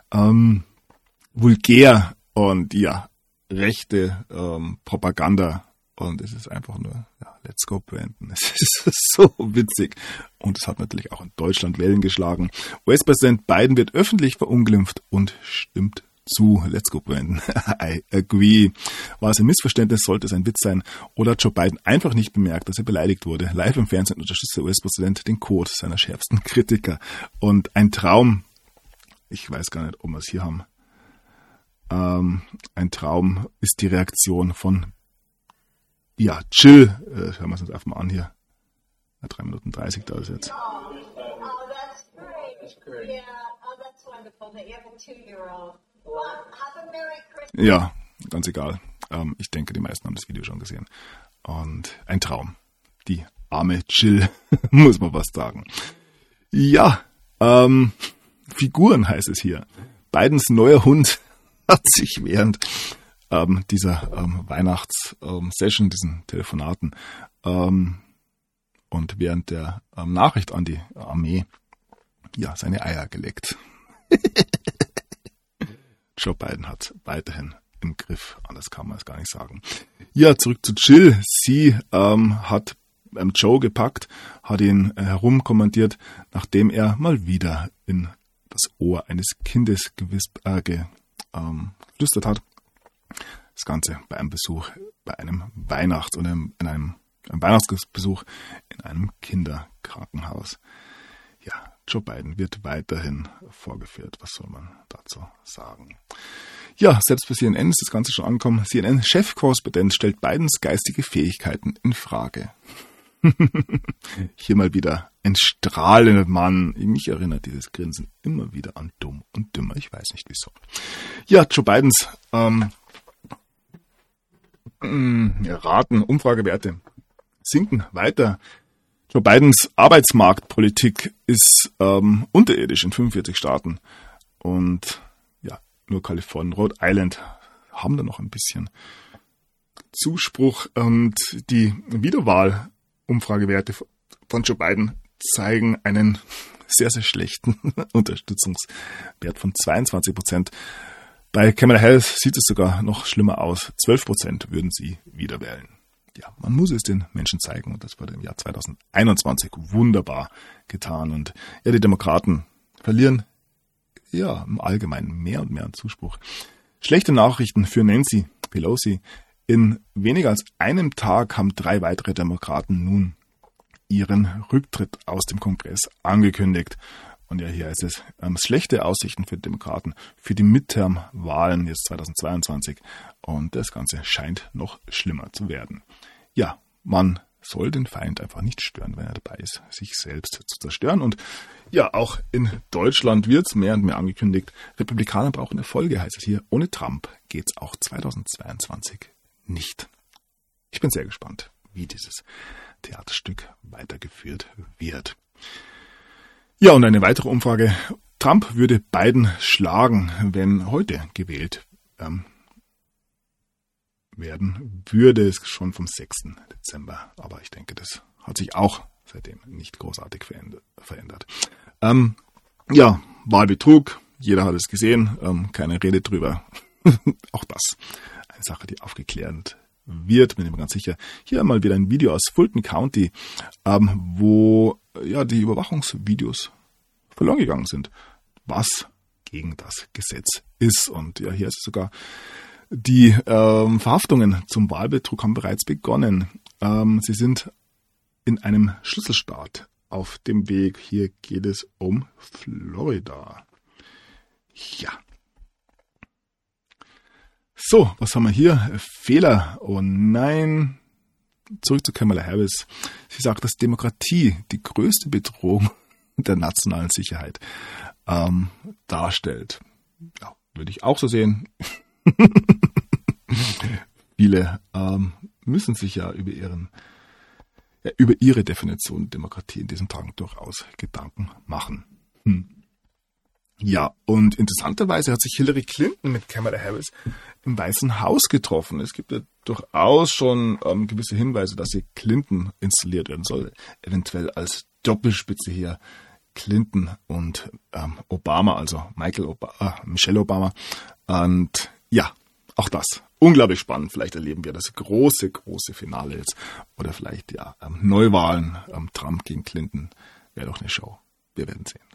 Vulgär und rechte Propaganda. Und es ist einfach nur, Let's Go Brandon. Es ist so witzig. Und es hat natürlich auch in Deutschland Wellen geschlagen. US-Präsident Biden wird öffentlich verunglimpft und stimmt zu. Let's Go Brandon. I agree. War es ein Missverständnis? Sollte es ein Witz sein? Oder hat Joe Biden einfach nicht bemerkt, dass er beleidigt wurde? Live im Fernsehen unterstützt der US-Präsident den Code seiner schärfsten Kritiker. Und ein Traum, ich weiß gar nicht, ob wir es hier haben. Ein Traum ist die Reaktion von Chill. Hören wir es uns einfach mal an hier. 3 Minuten 30 da ist jetzt. Ja, ganz egal. Ich denke, die meisten haben das Video schon gesehen. Und ein Traum. Die arme Jill, muss man was sagen. Ja, Figuren heißt es hier. Bidens neuer Hund hat sich während dieser Weihnachtssession, diesen Telefonaten und während der Nachricht an die Armee seine Eier geleckt. Joe Biden hat weiterhin im Griff, anders kann man es gar nicht sagen. Ja, zurück zu Jill. Sie hat Joe gepackt, hat ihn herumkommandiert, nachdem er mal wieder in das Ohr eines Kindes geflüstert hat. Das Ganze bei einem Besuch, bei einem Weihnachtsbesuch in einem Kinderkrankenhaus. Ja, Joe Biden wird weiterhin vorgeführt. Was soll man dazu sagen? Ja, selbst bei CNN ist das Ganze schon angekommen. CNN-Chefkorrespondent stellt Bidens geistige Fähigkeiten in Frage. Hier mal wieder ein strahlender Mann. Mich erinnert dieses Grinsen immer wieder an Dumm und Dümmer. Ich weiß nicht wieso. Ja, Joe Bidens Umfragewerte sinken weiter. Joe Bidens Arbeitsmarktpolitik ist unterirdisch in 45 Staaten. Und nur Kalifornien, Rhode Island haben da noch ein bisschen Zuspruch. Und die Wiederwahl-Umfragewerte von Joe Biden zeigen einen sehr, sehr schlechten Unterstützungswert von 22%. Bei Kamala Harris sieht es sogar noch schlimmer aus. 12% würden sie wieder wählen. Ja, man muss es den Menschen zeigen und das wurde im Jahr 2021 wunderbar getan. Und die Demokraten verlieren im Allgemeinen mehr und mehr an Zuspruch. Schlechte Nachrichten für Nancy Pelosi. In weniger als einem Tag haben 3 weitere Demokraten nun ihren Rücktritt aus dem Kongress angekündigt. Und hier heißt es, schlechte Aussichten für die Demokraten für die Midterm-Wahlen jetzt 2022. Und das Ganze scheint noch schlimmer zu werden. Ja, man soll den Feind einfach nicht stören, wenn er dabei ist, sich selbst zu zerstören. Und auch in Deutschland wird es mehr und mehr angekündigt, Republikaner brauchen Erfolge, heißt es hier. Ohne Trump geht es auch 2022 nicht. Ich bin sehr gespannt, wie dieses Theaterstück weitergeführt wird. Ja, und eine weitere Umfrage. Trump würde Biden schlagen, wenn heute gewählt werden würde. Es schon vom 6. Dezember. Aber ich denke, das hat sich auch seitdem nicht großartig verändert. Ja, Wahlbetrug. Jeder hat es gesehen. Keine Rede drüber. Auch das eine Sache, die aufgeklärt wird, bin ich mir ganz sicher. Hier mal wieder ein Video aus Fulton County, wo ja die Überwachungsvideos verloren gegangen sind, was gegen das Gesetz ist. Und ja, hier ist es sogar, die Verhaftungen zum Wahlbetrug haben bereits begonnen. Sie sind in einem Schlüsselstaat auf dem Weg. Hier geht es um Florida. Ja. So, was haben wir hier? Fehler. Oh nein. Zurück zu Kamala Harris. Sie sagt, dass Demokratie die größte Bedrohung der nationalen Sicherheit darstellt. Ja, würde ich auch so sehen. Viele müssen sich ja über ihre Definition Demokratie in diesen Tagen durchaus Gedanken machen. Ja, und interessanterweise hat sich Hillary Clinton mit Kamala Harris im Weißen Haus getroffen. Es gibt ja durchaus schon gewisse Hinweise, dass sie Clinton installiert werden soll, eventuell als Doppelspitze hier Clinton und Obama, also Michelle Obama. Und ja, auch das unglaublich spannend. Vielleicht erleben wir das große Finale jetzt oder vielleicht ja Neuwahlen, Trump gegen Clinton. Wäre doch eine Show. Wir werden sehen.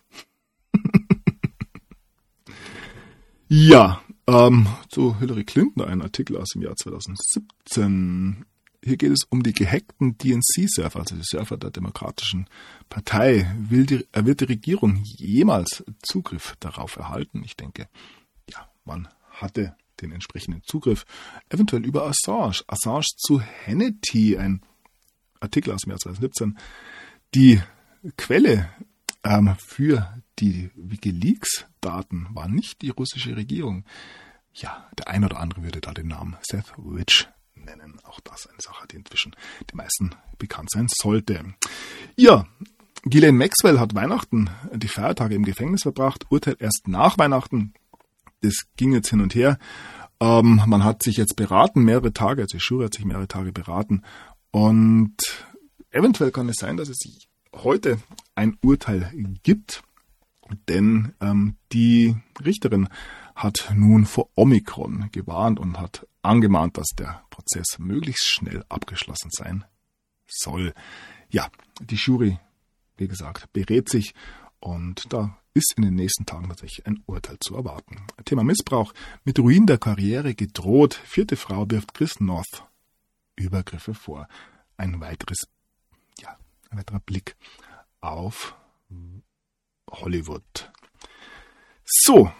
Ja, zu Hillary Clinton ein Artikel aus dem Jahr 2017. Hier geht es um die gehackten DNC-Server, also die Server der Demokratischen Partei. Wird die Regierung jemals Zugriff darauf erhalten? Ich denke, ja, man hatte den entsprechenden Zugriff, eventuell über Assange. Assange zu Hannity, ein Artikel aus dem Jahr 2017. Die Quelle für die WikiLeaks-Daten war nicht die russische Regierung. Ja, der ein oder andere würde da den Namen Seth Rich nennen. Auch das eine Sache, die inzwischen den meisten bekannt sein sollte. Ja, Ghislaine Maxwell hat Weihnachten, die Feiertage im Gefängnis verbracht, Urteil erst nach Weihnachten. Das ging jetzt hin und her. Man hat sich jetzt beraten, mehrere Tage, also die Jury hat sich mehrere Tage beraten. Und eventuell kann es sein, dass es heute ein Urteil gibt, denn die Richterin hat nun vor Omikron gewarnt und hat angemahnt, dass der Prozess möglichst schnell abgeschlossen sein soll. Ja, die Jury, wie gesagt, berät sich und da ist in den nächsten Tagen tatsächlich ein Urteil zu erwarten. Thema Missbrauch. Mit Ruin der Karriere gedroht. 4. Frau wirft Chris North Übergriffe vor. Ein weiterer Blick auf Hollywood. So.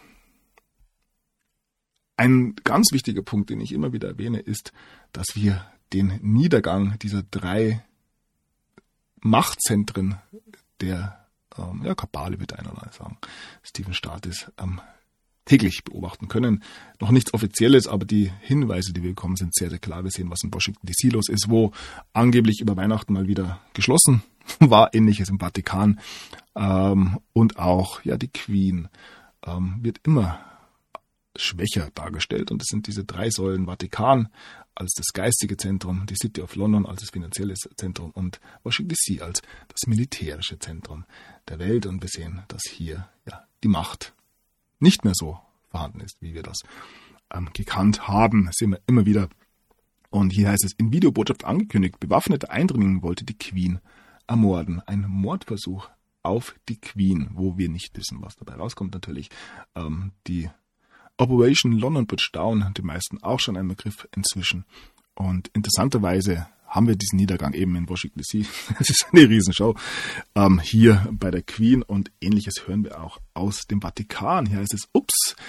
Ein ganz wichtiger Punkt, den ich immer wieder erwähne, ist, dass wir den Niedergang dieser 3 Machtzentren der Kabale, wird einer mal sagen, Stephen Staates, täglich beobachten können. Noch nichts Offizielles, aber die Hinweise, die wir bekommen, sind sehr, sehr klar. Wir sehen, was in Washington DC los ist, wo angeblich über Weihnachten mal wieder geschlossen war, Ähnliches im Vatikan. Und auch die Queen wird immer schwächer dargestellt. Und es sind diese 3 Säulen: Vatikan als das geistige Zentrum, die City of London als das finanzielle Zentrum und Washington DC als das militärische Zentrum der Welt. Und wir sehen, dass hier die Macht nicht mehr so vorhanden ist, wie wir das gekannt haben. Das sehen wir immer wieder. Und hier heißt es, in Videobotschaft angekündigt, bewaffneter Eindringling wollte die Queen ermorden. Ein Mordversuch auf die Queen, wo wir nicht wissen, was dabei rauskommt. Natürlich die Operation London Bridge Down, die meisten auch schon ein Begriff inzwischen. Und interessanterweise haben wir diesen Niedergang eben in Washington DC. Das ist eine Riesenshow. Hier bei der Queen und Ähnliches hören wir auch aus dem Vatikan. Hier heißt es,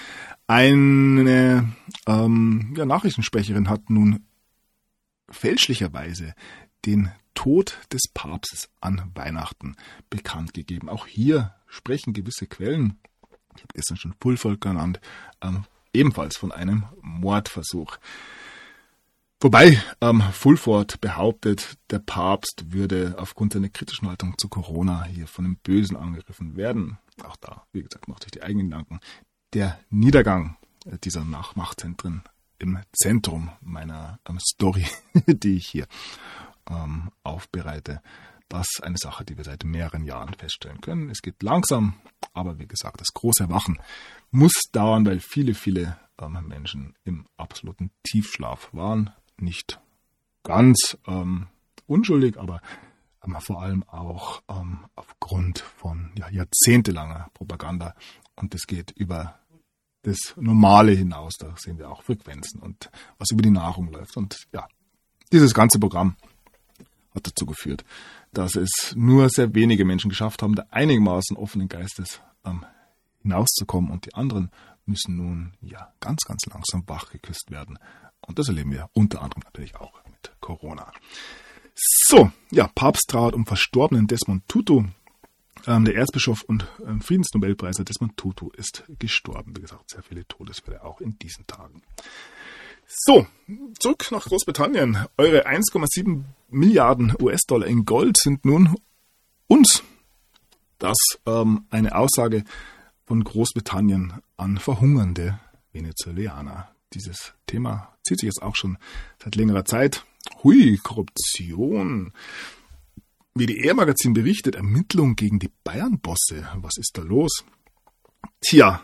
eine Nachrichtensprecherin hat nun fälschlicherweise den Tod des Papstes an Weihnachten bekannt gegeben. Auch hier sprechen gewisse Quellen, ich habe gestern schon Pulvolk genannt, ebenfalls von einem Mordversuch. Wobei Fulford behauptet, der Papst würde aufgrund seiner kritischen Haltung zu Corona hier von dem Bösen angegriffen werden. Auch da, wie gesagt, macht euch die eigenen Gedanken. Der Niedergang dieser Nachmachtzentren im Zentrum meiner Story, die ich hier aufbereite, das ist eine Sache, die wir seit mehreren Jahren feststellen können. Es geht langsam, aber wie gesagt, das große Erwachen muss dauern, weil viele Menschen im absoluten Tiefschlaf waren. Nicht ganz unschuldig, aber vor allem auch aufgrund von jahrzehntelanger Propaganda. Und das geht über das Normale hinaus. Da sehen wir auch Frequenzen und was über die Nahrung läuft. Und ja, dieses ganze Programm hat dazu geführt, dass es nur sehr wenige Menschen geschafft haben, da einigermaßen offenen Geistes hinauszukommen. Und die anderen müssen nun ganz langsam wach geküsst werden. Und das erleben wir unter anderem natürlich auch mit Corona. So, Papst trauert um verstorbenen Desmond Tutu. Der Erzbischof und Friedensnobelpreiser Desmond Tutu ist gestorben. Wie gesagt, sehr viele Todesfälle auch in diesen Tagen. So, zurück nach Großbritannien. Eure 1,7 Milliarden US-Dollar in Gold sind nun uns. Das eine Aussage von Großbritannien an verhungernde Venezuelaner. Dieses Thema zieht sich jetzt auch schon seit längerer Zeit. Hui, Korruption. WDR-Magazin berichtet, Ermittlungen gegen die Bayern-Bosse. Was ist da los? Tja,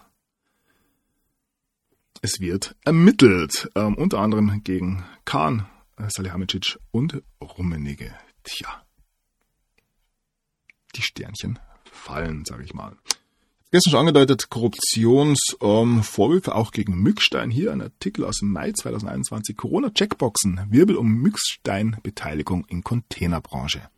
es wird ermittelt. Unter anderem gegen Kahn, Salihamidzic und Rummenigge. Tja, die Sternchen fallen, sage ich mal. Gestern schon angedeutet, Korruptionsvorwürfe auch gegen Mückstein. Hier ein Artikel aus dem Mai 2021. Corona-Checkboxen, Wirbel um Mückstein-Beteiligung in Containerbranche.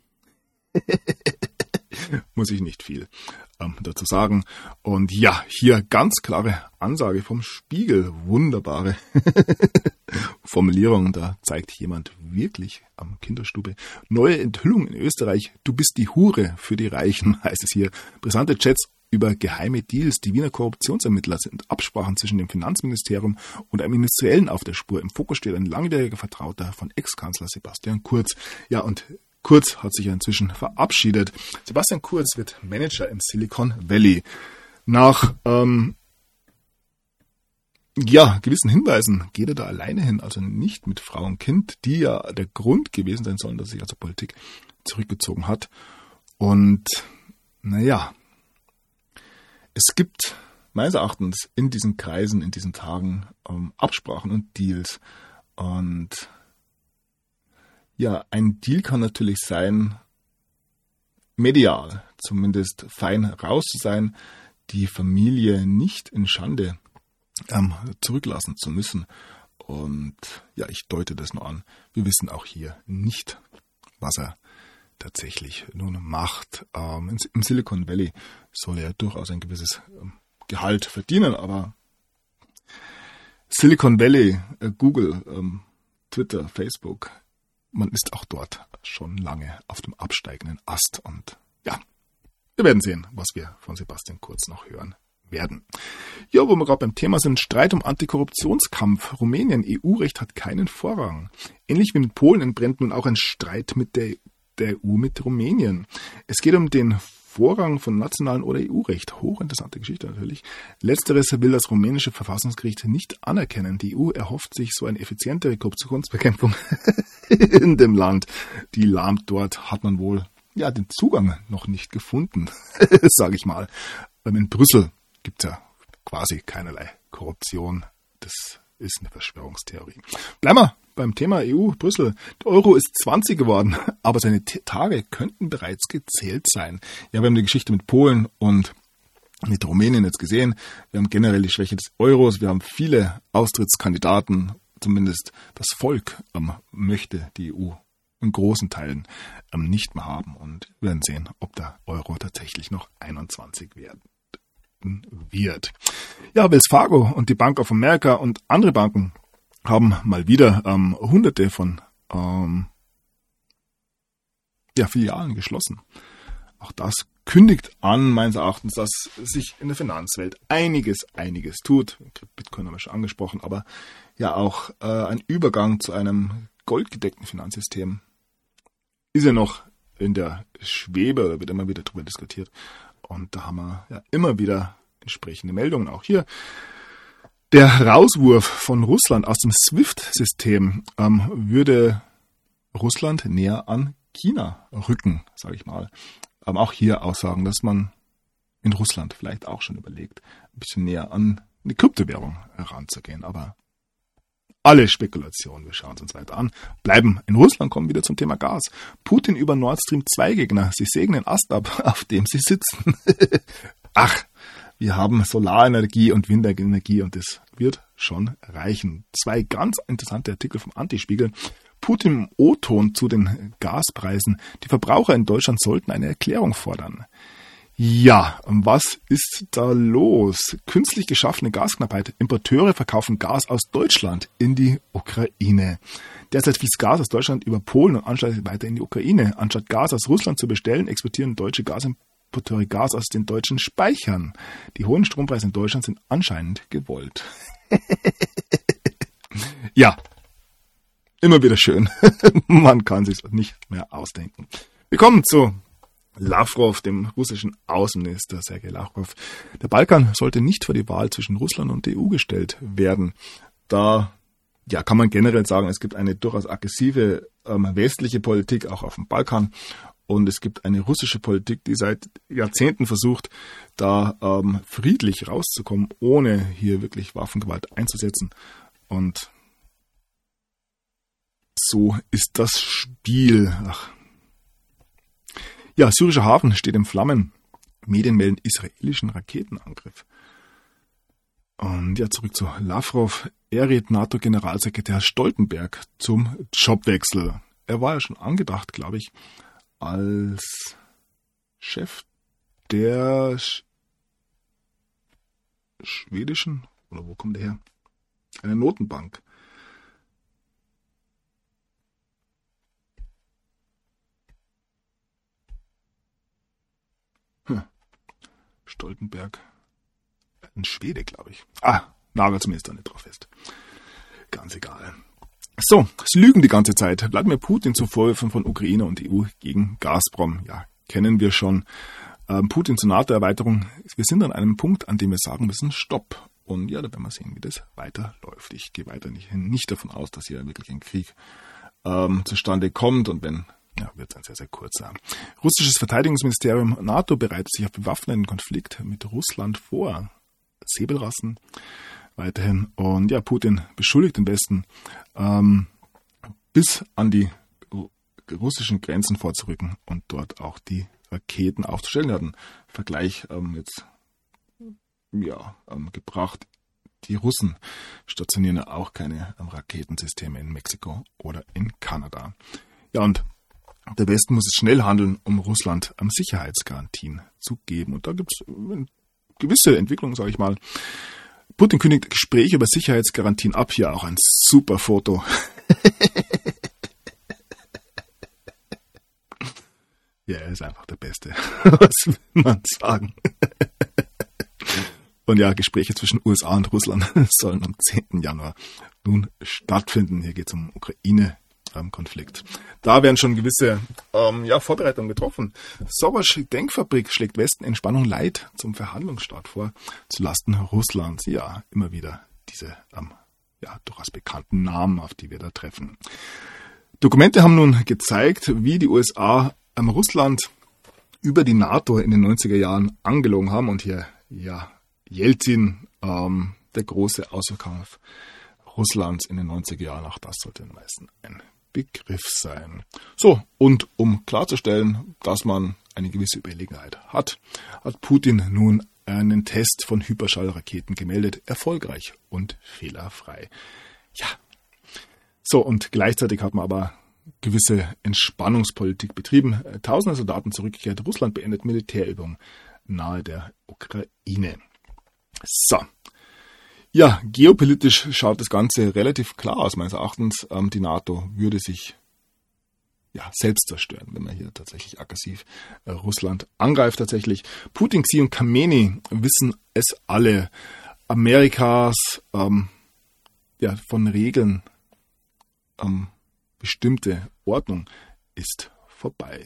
Muss ich nicht viel dazu sagen. Und ja, hier ganz klare Ansage vom Spiegel. Wunderbare Formulierung. Da zeigt jemand wirklich am Kinderstube. Neue Enthüllung in Österreich. Du bist die Hure für die Reichen, heißt es hier. Brisante Chats über geheime Deals. Die Wiener Korruptionsermittler sind Absprachen zwischen dem Finanzministerium und einem Industriellen auf der Spur. Im Fokus steht ein langjähriger Vertrauter von Ex-Kanzler Sebastian Kurz. Ja, und Kurz hat sich ja inzwischen verabschiedet. Sebastian Kurz wird Manager im Silicon Valley. Nach gewissen Hinweisen geht er da alleine hin, also nicht mit Frau und Kind, die ja der Grund gewesen sein sollen, dass er sich aus der Politik zurückgezogen hat. Und es gibt meines Erachtens in diesen Kreisen, in diesen Tagen Absprachen und Deals. Und ein Deal kann natürlich sein, medial zumindest fein raus zu sein, die Familie nicht in Schande zurücklassen zu müssen. Und ich deute das nur an. Wir wissen auch hier nicht, was er tatsächlich nun macht. Im Silicon Valley soll er durchaus ein gewisses Gehalt verdienen, aber Silicon Valley, Google, Twitter, Facebook, man ist auch dort schon lange auf dem absteigenden Ast. Und wir werden sehen, was wir von Sebastian Kurz noch hören werden. Ja, wo wir gerade beim Thema sind, Streit um Antikorruptionskampf. Rumänien, EU-Recht hat keinen Vorrang. Ähnlich wie mit Polen entbrennt nun auch ein Streit mit der EU mit Rumänien. Es geht um den Vorrang von nationalen oder EU-Recht. Hochinteressante Geschichte natürlich. Letzteres will das rumänische Verfassungsgericht nicht anerkennen. Die EU erhofft sich so eine effizientere Korruptionsbekämpfung in dem Land. Die lahmt dort, hat man wohl den Zugang noch nicht gefunden, sage ich mal. In Brüssel gibt es ja quasi keinerlei Korruption. Das ist eine Verschwörungstheorie. Bleiben wir beim Thema EU, Brüssel. Der Euro ist 20 geworden, aber seine Tage könnten bereits gezählt sein. Ja, wir haben die Geschichte mit Polen und mit Rumänien jetzt gesehen. Wir haben generell die Schwäche des Euros. Wir haben viele Austrittskandidaten. Zumindest das Volk möchte die EU in großen Teilen nicht mehr haben. Und wir werden sehen, ob der Euro tatsächlich noch 21 werden wird. Ja, Wells Fargo und die Bank of America und andere Banken haben mal wieder hunderte von Filialen geschlossen. Auch das kündigt an, meines Erachtens, dass sich in der Finanzwelt einiges tut. Bitcoin haben wir schon angesprochen, aber ja auch ein Übergang zu einem goldgedeckten Finanzsystem ist ja noch in der Schwebe oder wird immer wieder darüber diskutiert. Und da haben wir ja immer wieder entsprechende Meldungen. Auch hier der Rauswurf von Russland aus dem SWIFT-System würde Russland näher an China rücken, sage ich mal. Auch hier Aussagen, dass man in Russland vielleicht auch schon überlegt, ein bisschen näher an die Kryptowährung heranzugehen. Aber alle Spekulationen, wir schauen es uns weiter an, bleiben in Russland, kommen wieder zum Thema Gas. Putin über Nord Stream 2 Gegner, sie sägen den Ast ab, auf dem sie sitzen. Ach, wir haben Solarenergie und Windenergie und das wird schon reichen. 2 ganz interessante Artikel vom Antispiegel. Putin im O-Ton zu den Gaspreisen. Die Verbraucher in Deutschland sollten eine Erklärung fordern. Ja, was ist da los? Künstlich geschaffene Gasknappheit. Importeure verkaufen Gas aus Deutschland in die Ukraine. Derzeit fließt Gas aus Deutschland über Polen und anschließend weiter in die Ukraine. Anstatt Gas aus Russland zu bestellen, exportieren deutsche Gasimporteure Gas aus den deutschen Speichern. Die hohen Strompreise in Deutschland sind anscheinend gewollt. Ja, immer wieder schön. Man kann sich nicht mehr ausdenken. Wir kommen zu Lavrov, dem russischen Außenminister Sergei Lavrov. Der Balkan sollte nicht vor die Wahl zwischen Russland und der EU gestellt werden. Da kann man generell sagen, es gibt eine durchaus aggressive westliche Politik auch auf dem Balkan und es gibt eine russische Politik, die seit Jahrzehnten versucht, da friedlich rauszukommen, ohne hier wirklich Waffengewalt einzusetzen. Und so ist das Spiel. Ja, syrischer Hafen steht in Flammen. Medien melden israelischen Raketenangriff. Und ja, zurück zu Lavrov. Er rät NATO-Generalsekretär Stoltenberg zum Jobwechsel. Er war ja schon angedacht, glaube ich, als Chef der schwedischen, oder wo kommt der her? Eine Notenbank. Stoltenberg. Ein Schwede, glaube ich. Nagelt zumindest da nicht drauf fest. Ganz egal. So, es lügen die ganze Zeit. Wladimir Putin zu Vorwürfen von Ukraine und EU gegen Gazprom. Ja, kennen wir schon. Putin zur NATO-Erweiterung. Wir sind an einem Punkt, an dem wir sagen müssen, Stopp. Und ja, da werden wir sehen, wie das weiterläuft. Ich gehe weiterhin nicht davon aus, dass hier wirklich ein Krieg zustande kommt. Und wenn, wird es ein sehr, sehr kurzer. Russisches Verteidigungsministerium NATO bereitet sich auf bewaffneten Konflikt mit Russland vor. Säbelrassen weiterhin. Und ja, Putin beschuldigt den Westen, bis an die russischen Grenzen vorzurücken und dort auch die Raketen aufzustellen. Er hat einen Vergleich gebracht. Die Russen stationieren ja auch keine Raketensysteme in Mexiko oder in Kanada. Ja, und der Westen muss jetzt schnell handeln, um Russland Sicherheitsgarantien zu geben. Und da gibt es gewisse Entwicklungen, sage ich mal. Putin kündigt Gespräche über Sicherheitsgarantien ab. Hier auch ein super Foto. Ja, er ist einfach der Beste. Was will man sagen? Und ja, Gespräche zwischen USA und Russland sollen am 10. Januar nun stattfinden. Hier geht es um Ukraine-Konflikt. Da werden schon gewisse Vorbereitungen getroffen. Soros Denkfabrik schlägt Westen Entspannung Leid zum Verhandlungsstart vor, zulasten Russlands. Ja, immer wieder diese durchaus bekannten Namen, auf die wir da treffen. Dokumente haben nun gezeigt, wie die USA Russland über die NATO in den 90er Jahren angelogen haben. Und hier, Jelzin, der große Außenkampf Russlands in den 90er Jahren, auch das sollte den meisten ein Begriff sein. So, und um klarzustellen, dass man eine gewisse Überlegenheit hat Putin nun einen Test von Hyperschallraketen gemeldet, erfolgreich und fehlerfrei. Ja, so, und gleichzeitig hat man aber gewisse Entspannungspolitik betrieben. Tausende Soldaten zurückgekehrt, Russland beendet Militärübungen nahe der Ukraine. So. Ja, geopolitisch schaut das Ganze relativ klar aus, meines Erachtens. Die NATO würde sich selbst zerstören, wenn man hier tatsächlich aggressiv Russland angreift tatsächlich. Putin, Xi und Khamenei wissen es alle. Amerikas von Regeln bestimmte Ordnung ist vorbei.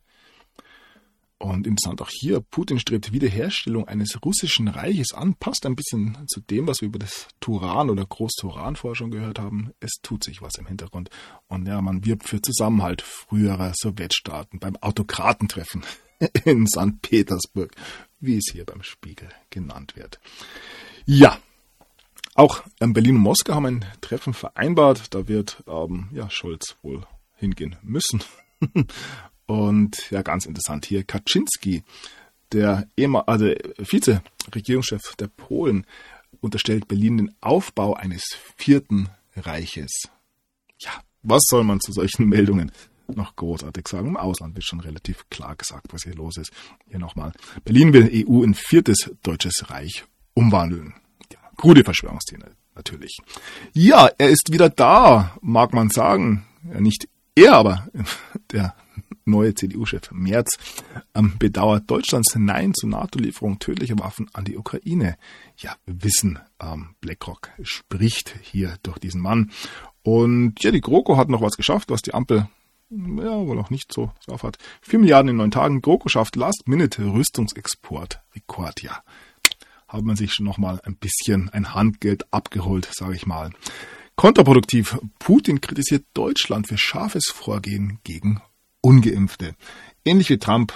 Und interessant auch hier, Putin strebt Wiederherstellung eines russischen Reiches an, passt ein bisschen zu dem, was wir über das Turan oder Groß-Turan vorher schon gehört haben. Es tut sich was im Hintergrund. Und ja, man wirbt für Zusammenhalt früherer Sowjetstaaten beim Autokratentreffen in St. Petersburg, wie es hier beim Spiegel genannt wird. Ja, auch Berlin und Moskau haben ein Treffen vereinbart. Da wird Scholz wohl hingehen müssen. Und ja, ganz interessant hier, Kaczynski, der Vize-Regierungschef der Polen, unterstellt Berlin den Aufbau eines vierten Reiches. Ja, was soll man zu solchen Meldungen noch großartig sagen? Im Ausland wird schon relativ klar gesagt, was hier los ist. Hier nochmal. Berlin will EU in viertes deutsches Reich umwandeln. Ja, krude Verschwörungstheorie natürlich. Ja, er ist wieder da, mag man sagen. Ja, nicht er, aber der neue CDU-Chef Merz bedauert Deutschlands Nein zur NATO-Lieferung tödlicher Waffen an die Ukraine. Ja, wir wissen, BlackRock spricht hier durch diesen Mann. Und ja, die GroKo hat noch was geschafft, was die Ampel wohl auch nicht so drauf hat. 4 Milliarden in 9 Tagen. GroKo schafft Last-Minute-Rüstungsexport-Rekord. Ja, hat man sich schon nochmal ein bisschen ein Handgeld abgeholt, sage ich mal. Kontraproduktiv. Putin kritisiert Deutschland für scharfes Vorgehen gegen Ungeimpfte. Ähnlich wie Trump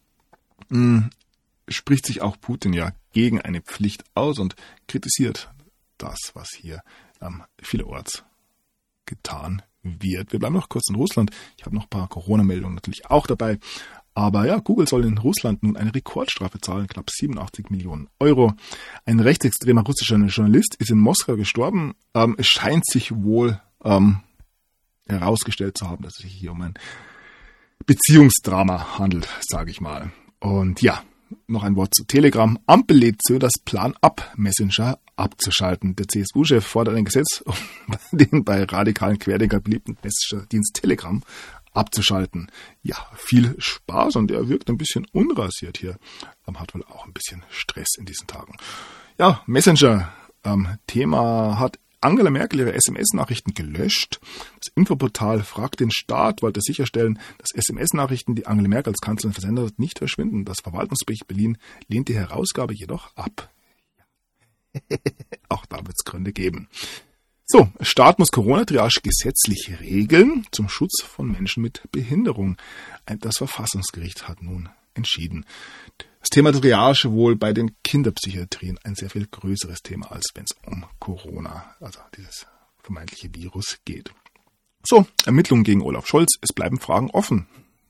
spricht sich auch Putin ja gegen eine Pflicht aus und kritisiert das, was hier vielerorts getan wird. Wir bleiben noch kurz in Russland. Ich habe noch ein paar Corona-Meldungen natürlich auch dabei. Aber ja, Google soll in Russland nun eine Rekordstrafe zahlen, knapp 87 Millionen Euro. Ein rechtsextremer russischer Journalist ist in Moskau gestorben. Es scheint sich wohl herausgestellt zu haben, dass es sich hier um ein Beziehungsdrama handelt, sage ich mal. Und ja, noch ein Wort zu Telegram. Ampel lehnt Söders Plan ab, Messenger abzuschalten. Der CSU-Chef fordert ein Gesetz, um den bei radikalen Querdenker beliebten Messenger-Dienst Telegram abzuschalten. Ja, viel Spaß und er wirkt ein bisschen unrasiert hier. Hat wohl auch ein bisschen Stress in diesen Tagen. Ja, Messenger-Thema hat Angela Merkel ihre SMS-Nachrichten gelöscht. Das Infoportal Fragt den Staat wollte sicherstellen, dass SMS-Nachrichten, die Angela Merkel als Kanzlerin versendet hat, nicht verschwinden. Das Verwaltungsgericht Berlin lehnt die Herausgabe jedoch ab. Auch da wird es Gründe geben. So, Staat muss Corona-Triage gesetzlich regeln zum Schutz von Menschen mit Behinderung. Das Verfassungsgericht hat nun entschieden. Das Thema Triage wohl bei den Kinderpsychiatrien ein sehr viel größeres Thema, als wenn es um Corona, also dieses vermeintliche Virus geht. So, Ermittlungen gegen Olaf Scholz. Es bleiben Fragen offen.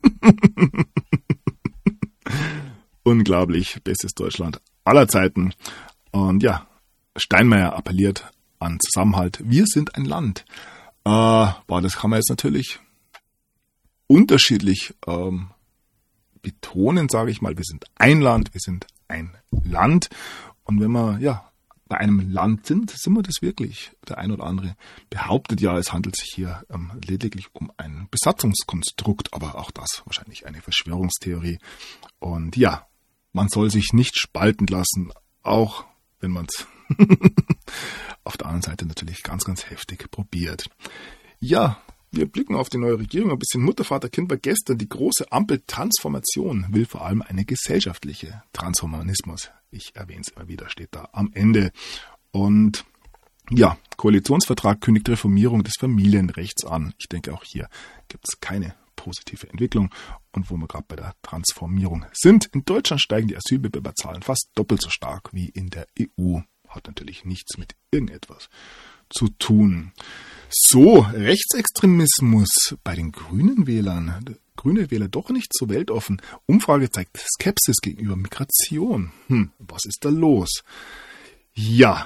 Unglaublich, bestes Deutschland aller Zeiten. Und ja, Steinmeier appelliert an Zusammenhalt. Wir sind ein Land. Das kann man jetzt natürlich unterschiedlich betonen, sage ich mal. Wir sind ein Land, wir sind ein Land. Und wenn wir bei einem Land sind wir das wirklich. Der ein oder andere behauptet ja, es handelt sich hier lediglich um ein Besatzungskonstrukt, aber auch das wahrscheinlich eine Verschwörungstheorie. Und ja, man soll sich nicht spalten lassen, auch wenn man es auf der anderen Seite natürlich ganz, ganz heftig probiert. Ja, wir blicken auf die neue Regierung. Ein bisschen Mutter, Vater, Kind war gestern. Die große Ampel-Transformation will vor allem eine gesellschaftliche Transhumanismus. Ich erwähne es immer wieder, steht da am Ende. Und ja, Koalitionsvertrag kündigt Reformierung des Familienrechts an. Ich denke, auch hier gibt es keine positive Entwicklung. Und wo wir gerade bei der Transformierung sind, in Deutschland steigen die Asylbewerberzahlen fast doppelt so stark wie in der EU. Hat natürlich nichts mit irgendetwas zu tun. So, Rechtsextremismus bei den grünen Wählern. Grüne Wähler doch nicht so weltoffen. Umfrage zeigt Skepsis gegenüber Migration. Was ist da los? Ja,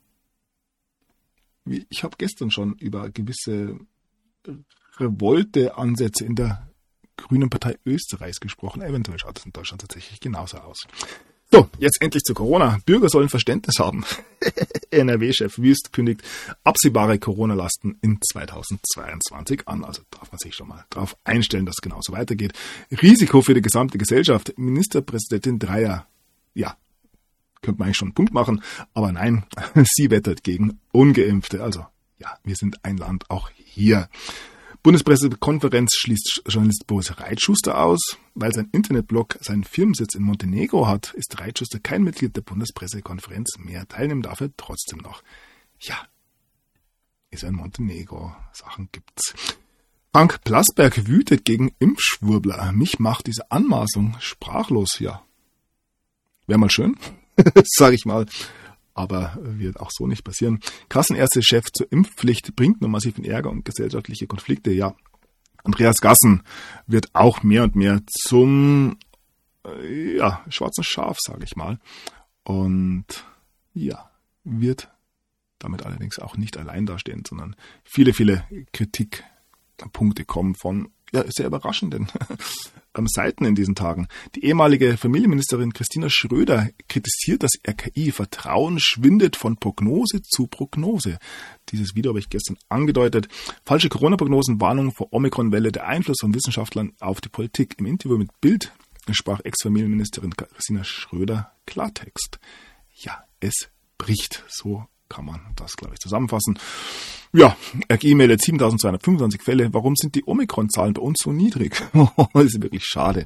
ich habe gestern schon über gewisse Revolte-Ansätze in der Grünen Partei Österreichs gesprochen. Eventuell schaut es in Deutschland tatsächlich genauso aus. So, jetzt endlich zu Corona. Bürger sollen Verständnis haben. NRW-Chef Wüst kündigt absehbare Corona-Lasten in 2022 an. Also darf man sich schon mal darauf einstellen, dass es genauso weitergeht. Risiko für die gesamte Gesellschaft. Ministerpräsidentin Dreier. Ja, könnte man eigentlich schon einen Punkt machen. Aber nein, sie wettert gegen Ungeimpfte. Also ja, wir sind ein Land auch hier. Bundespressekonferenz schließt Journalist Boris Reitschuster aus. Weil sein Internetblog seinen Firmensitz in Montenegro hat, ist Reitschuster kein Mitglied der Bundespressekonferenz mehr. Teilnehmen darf er trotzdem noch. Ja, ist in Montenegro. Sachen gibt's. Frank Plasberg wütet gegen Impfschwurbler. Mich macht diese Anmaßung sprachlos. Ja, wäre mal schön, sag ich mal. Aber wird auch so nicht passieren. Kassenärztechef zur Impfpflicht bringt nur massiven Ärger und gesellschaftliche Konflikte. Ja, Andreas Gassen wird auch mehr und mehr zum schwarzen Schaf, sage ich mal. Und ja, wird damit allerdings auch nicht allein dastehen, sondern viele, viele Kritikpunkte kommen von sehr überraschenden Seiten in diesen Tagen. Die ehemalige Familienministerin Christina Schröder kritisiert das RKI. Vertrauen schwindet von Prognose zu Prognose. Dieses Video habe ich gestern angedeutet. Falsche Corona-Prognosen, Warnungen vor Omikron-Welle, der Einfluss von Wissenschaftlern auf die Politik. Im Interview mit Bild sprach Ex-Familienministerin Christina Schröder Klartext. Ja, es bricht. So kann man das, glaube ich, zusammenfassen. Ja, RKI meldet 7.225 Fälle. Warum sind die Omikron-Zahlen bei uns so niedrig? Das ist wirklich schade.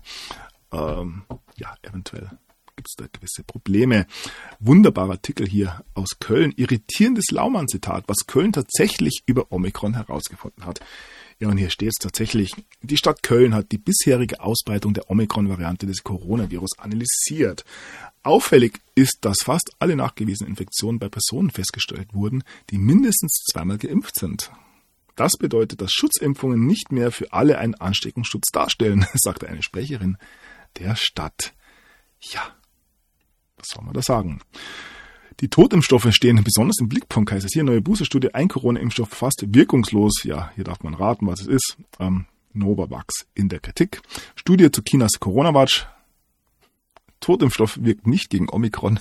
Eventuell gibt es da gewisse Probleme. Wunderbarer Artikel hier aus Köln. Irritierendes Laumann-Zitat, was Köln tatsächlich über Omikron herausgefunden hat. Ja, und hier steht es tatsächlich. Die Stadt Köln hat die bisherige Ausbreitung der Omikron-Variante des Coronavirus analysiert. Auffällig ist, dass fast alle nachgewiesenen Infektionen bei Personen festgestellt wurden, die mindestens zweimal geimpft sind. Das bedeutet, dass Schutzimpfungen nicht mehr für alle einen Ansteckungsschutz darstellen, sagte eine Sprecherin der Stadt. Ja, was soll man da sagen? Die Totimpfstoffe stehen besonders im Blickpunkt, heißt es hier. Neue Boosterstudie, ein Corona-Impfstoff fast wirkungslos. Ja, hier darf man raten, was es ist. Novavax in der Kritik. Studie zu Chinas Corona-Watch. Totimpfstoff wirkt nicht gegen Omikron.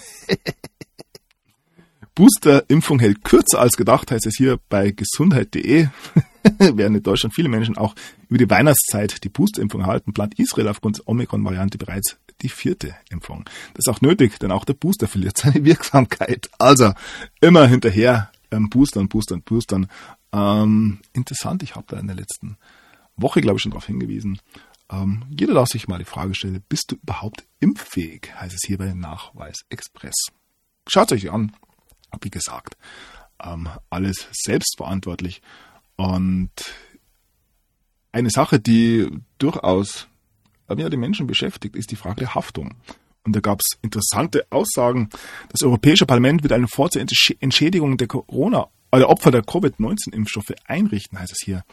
Boosterimpfung hält kürzer als gedacht, heißt es hier bei gesundheit.de. Während in Deutschland viele Menschen auch über die Weihnachtszeit die Boosterimpfung erhalten, plant Israel aufgrund der Omikron-Variante bereits die 4. Impfung. Das ist auch nötig, denn auch der Booster verliert seine Wirksamkeit. Also immer hinterher boostern. Interessant, ich habe da in der letzten Woche, glaube ich, schon darauf hingewiesen. Jeder darf sich mal die Frage stellen, bist du überhaupt impffähig, heißt es hier bei Nachweis Express. Schaut euch an, wie gesagt, alles selbstverantwortlich. Und eine Sache, die durchaus die Menschen beschäftigt, ist die Frage der Haftung. Und da gab es interessante Aussagen. Das Europäische Parlament wird eine Entschädigung der Opfer der Covid-19-Impfstoffe einrichten, heißt es hier.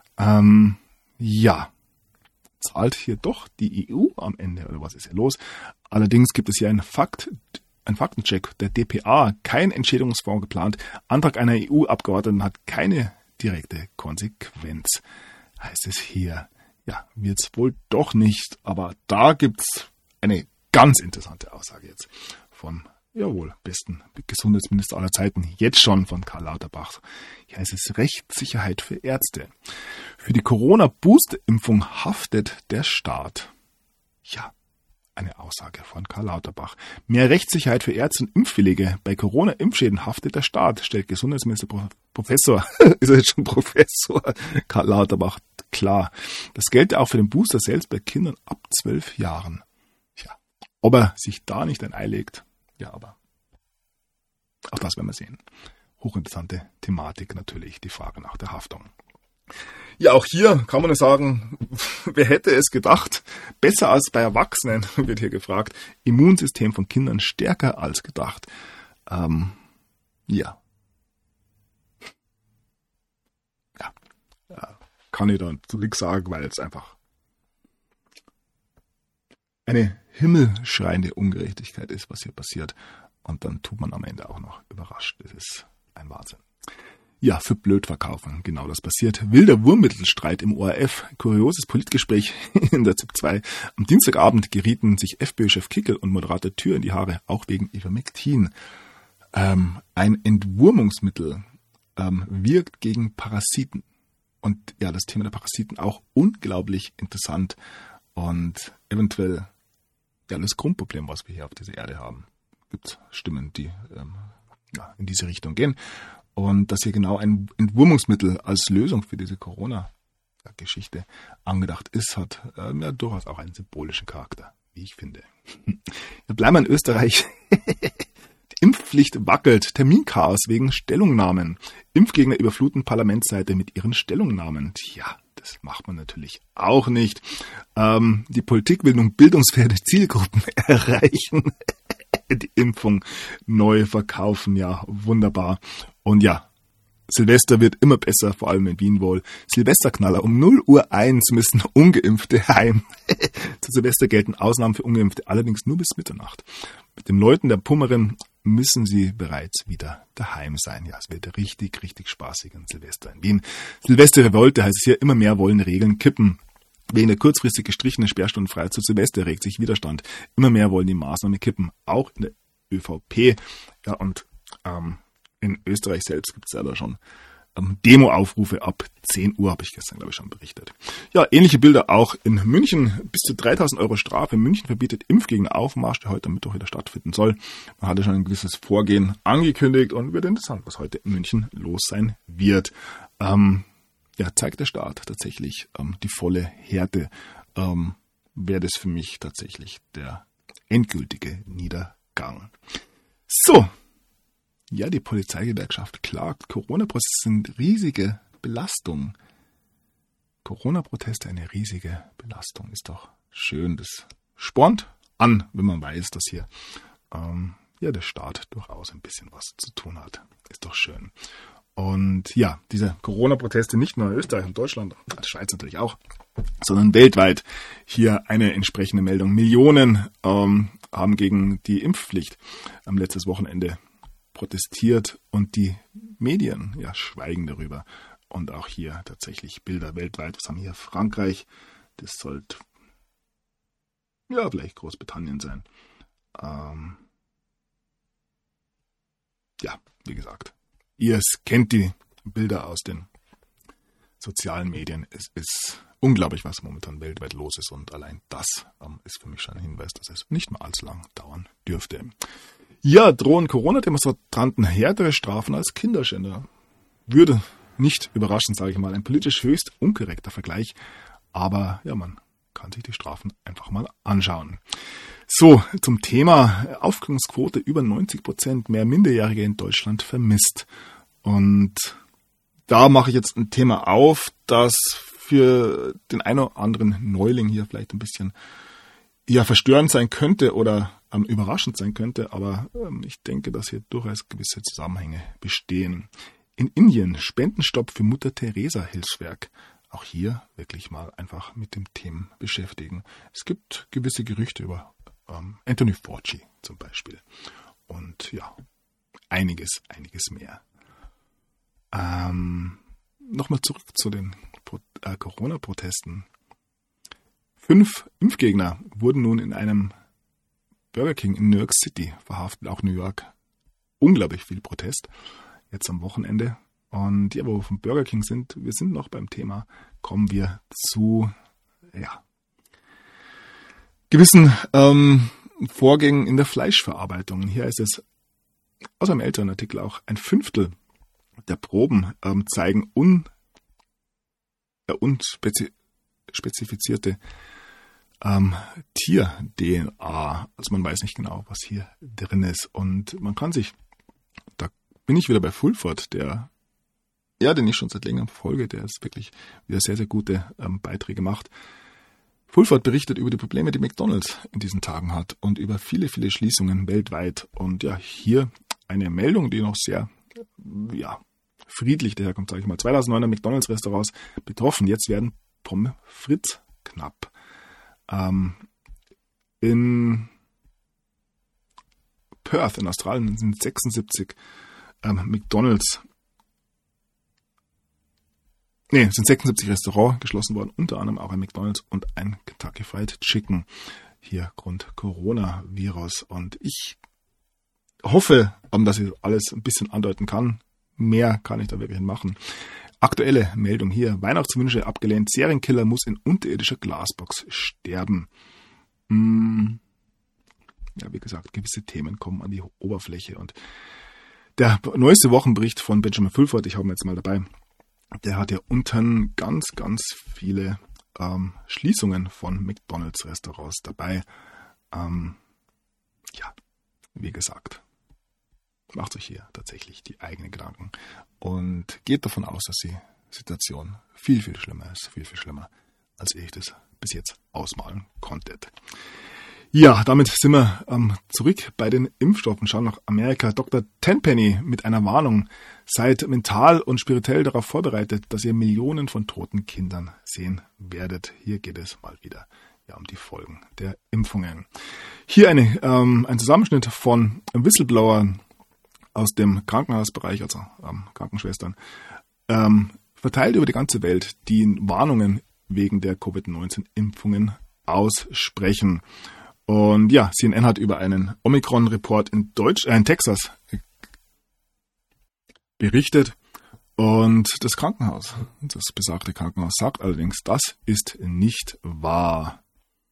Zahlt hier doch die EU am Ende, oder was ist hier los? Allerdings gibt es hier einen Faktencheck der dpa, kein Entschädigungsfonds geplant. Antrag einer EU-Abgeordneten hat keine direkte Konsequenz, heißt es hier. Ja, wird's wohl doch nicht, aber da gibt's eine ganz interessante Aussage jetzt vom besten Gesundheitsminister aller Zeiten, jetzt schon von Karl Lauterbach. Hier heißt es Rechtssicherheit für Ärzte. Für die Corona-Booster-Impfung haftet der Staat. Ja, eine Aussage von Karl Lauterbach. Mehr Rechtssicherheit für Ärzte und Impfwillige. Bei Corona-Impfschäden haftet der Staat, stellt Gesundheitsminister Professor Karl Lauterbach klar. Das gelte auch für den Booster selbst bei Kindern ab 12 Jahren. Ja, ob er sich da nicht ein Ei legt, ja, aber auch das werden wir sehen. Hochinteressante Thematik natürlich, die Frage nach der Haftung. Ja, auch hier kann man nur sagen, wer hätte es gedacht, besser als bei Erwachsenen, wird hier gefragt. Immunsystem von Kindern stärker als gedacht. Kann ich da nichts sagen, weil es einfach eine himmelschreiende Ungerechtigkeit ist, was hier passiert. Und dann tut man am Ende auch noch überrascht. Das ist ein Wahnsinn. ja, für blöd verkaufen. Genau das passiert. Wilder Wurmmittelstreit im ORF. Kurioses Politgespräch in der ZIP 2. Am Dienstagabend gerieten sich FPÖ-Chef Kickl und Moderator Thür in die Haare, auch wegen Ivermectin. Ein Entwurmungsmittel wirkt gegen Parasiten. Und ja, das Thema der Parasiten auch unglaublich interessant und eventuell ja das Grundproblem, was wir hier auf dieser Erde haben. Es gibt Stimmen, die in diese Richtung gehen. Und dass hier genau ein Entwurmungsmittel als Lösung für diese Corona-Geschichte angedacht ist, hat ja durchaus auch einen symbolischen Charakter, wie ich finde. Wir bleiben in Österreich. Die Impfpflicht wackelt. Terminchaos wegen Stellungnahmen. Impfgegner überfluten Parlamentsseite mit ihren Stellungnahmen. Tja, das macht man natürlich auch nicht. Die Politik will nun bildungsferne Zielgruppen erreichen. Die Impfung neu verkaufen, ja, wunderbar. Und ja, Silvester wird immer besser, vor allem in Wien wohl. Silvesterknaller, um 0:01 müssen Ungeimpfte heim. Zu Silvester gelten Ausnahmen für Ungeimpfte, allerdings nur bis Mitternacht. Mit dem Läuten der Pummerin müssen sie bereits wieder daheim sein. Ja, es wird richtig, richtig spaßig an Silvester in Wien. Silvesterrevolte heißt es hier, immer mehr wollen Regeln kippen. Wegen der kurzfristig gestrichenen Sperrstundenfreiheit zu Silvester regt sich Widerstand. Immer mehr wollen die Maßnahme kippen, auch in der ÖVP. Ja, und in Österreich selbst gibt es ja da schon Demo-Aufrufe ab 10 Uhr, habe ich gestern, glaube ich, schon berichtet. Ja, ähnliche Bilder auch in München. Bis zu 3.000 Euro Strafe. München verbietet Impfgegner-Aufmarsch, der heute am Mittwoch wieder stattfinden soll. Man hatte schon ein gewisses Vorgehen angekündigt und wird interessant, was heute in München los sein wird. Ja, zeigt der Staat tatsächlich die volle Härte, wäre das für mich tatsächlich der endgültige Niedergang. So, ja, die Polizeigewerkschaft klagt, Corona-Proteste sind riesige Belastung. Corona-Proteste eine riesige Belastung, ist doch schön. Das spornt an, wenn man weiß, dass hier ja der Staat durchaus ein bisschen was zu tun hat. Ist doch schön. Und ja, diese Corona-Proteste nicht nur in Österreich und Deutschland, in der Schweiz natürlich auch, sondern weltweit hier eine entsprechende Meldung. Millionen haben gegen die Impfpflicht am letztes Wochenende protestiert und die Medien ja schweigen darüber. Und auch hier tatsächlich Bilder weltweit. Was haben wir hier? Frankreich, das sollte ja vielleicht Großbritannien sein. Ja, wie gesagt. Ihr kennt die Bilder aus den sozialen Medien. Es ist unglaublich, was momentan weltweit los ist. Und allein das ist für mich schon ein Hinweis, dass es nicht mal allzu lang dauern dürfte. Ja, drohen Corona-Demonstranten härtere Strafen als Kinderschänder. Würde nicht überraschend, sage ich mal. Ein politisch höchst unkorrekter Vergleich. Aber ja, man kann sich die Strafen einfach mal anschauen. So, zum Thema Aufklärungsquote über 90%, mehr Minderjährige in Deutschland vermisst. Und da mache ich jetzt ein Thema auf, das für den einen oder anderen Neuling hier vielleicht ein bisschen ja verstörend sein könnte oder überraschend sein könnte, aber ich denke, dass hier durchaus gewisse Zusammenhänge bestehen. In Indien Spendenstopp für Mutter Teresa Hilfswerk. Auch hier wirklich mal einfach mit dem Thema beschäftigen. Es gibt gewisse Gerüchte über Anthony Fauci zum Beispiel. Und ja, einiges mehr. Nochmal zurück zu den Corona-Protesten. 5 Impfgegner wurden nun in einem Burger King in New York City verhaftet, auch New York. Unglaublich viel Protest jetzt am Wochenende. Und ja, wo wir vom Burger King sind, wir sind noch beim Thema, kommen wir zu gewissen Vorgängen in der Fleischverarbeitung. Hier ist es aus einem älteren Artikel auch 1/5 der Proben zeigen unspezifizierte Tier-DNA. Also man weiß nicht genau, was hier drin ist. Und man kann sich, da bin ich wieder bei Fulford, den ich schon seit längerem verfolge, der ist wirklich wieder sehr, sehr gute Beiträge macht. Fulford berichtet über die Probleme, die McDonald's in diesen Tagen hat und über viele, viele Schließungen weltweit. Und ja, hier eine Meldung, die noch sehr, friedlich daherkommt, sage ich mal. 2900 McDonald's-Restaurants betroffen. Jetzt werden Pommes frites knapp. In Perth in Australien sind 76 McDonald's sind 76 Restaurants geschlossen worden, unter anderem auch ein McDonald's und ein Kentucky Fried Chicken. Hier Grund Coronavirus. Und ich hoffe, dass ich alles ein bisschen andeuten kann. Mehr kann ich da wirklich machen. Aktuelle Meldung hier. Weihnachtswünsche abgelehnt. Serienkiller muss in unterirdischer Glasbox sterben. Ja, wie gesagt, gewisse Themen kommen an die Oberfläche. Und der neueste Wochenbericht von Benjamin Fulford, ich habe ihn jetzt mal dabei, der hat ja unten ganz, ganz viele Schließungen von McDonald's-Restaurants dabei. Ja, wie gesagt, macht euch hier tatsächlich die eigenen Gedanken und geht davon aus, dass die Situation viel, viel schlimmer ist. Viel, viel schlimmer, als ihr das bis jetzt ausmalen konntet. Ja, damit sind wir zurück bei den Impfstoffen. Schauen nach Amerika. Dr. Tenpenny mit einer Warnung. Seid mental und spirituell darauf vorbereitet, dass ihr Millionen von toten Kindern sehen werdet. Hier geht es mal wieder um die Folgen der Impfungen. Hier ein Zusammenschnitt von Whistleblowern aus dem Krankenhausbereich, also Krankenschwestern, verteilt über die ganze Welt, die Warnungen wegen der Covid-19-Impfungen aussprechen. Und ja, CNN hat über einen Omikron-Report in Texas berichtet. Und das Krankenhaus, das besagte Krankenhaus, sagt allerdings, das ist nicht wahr.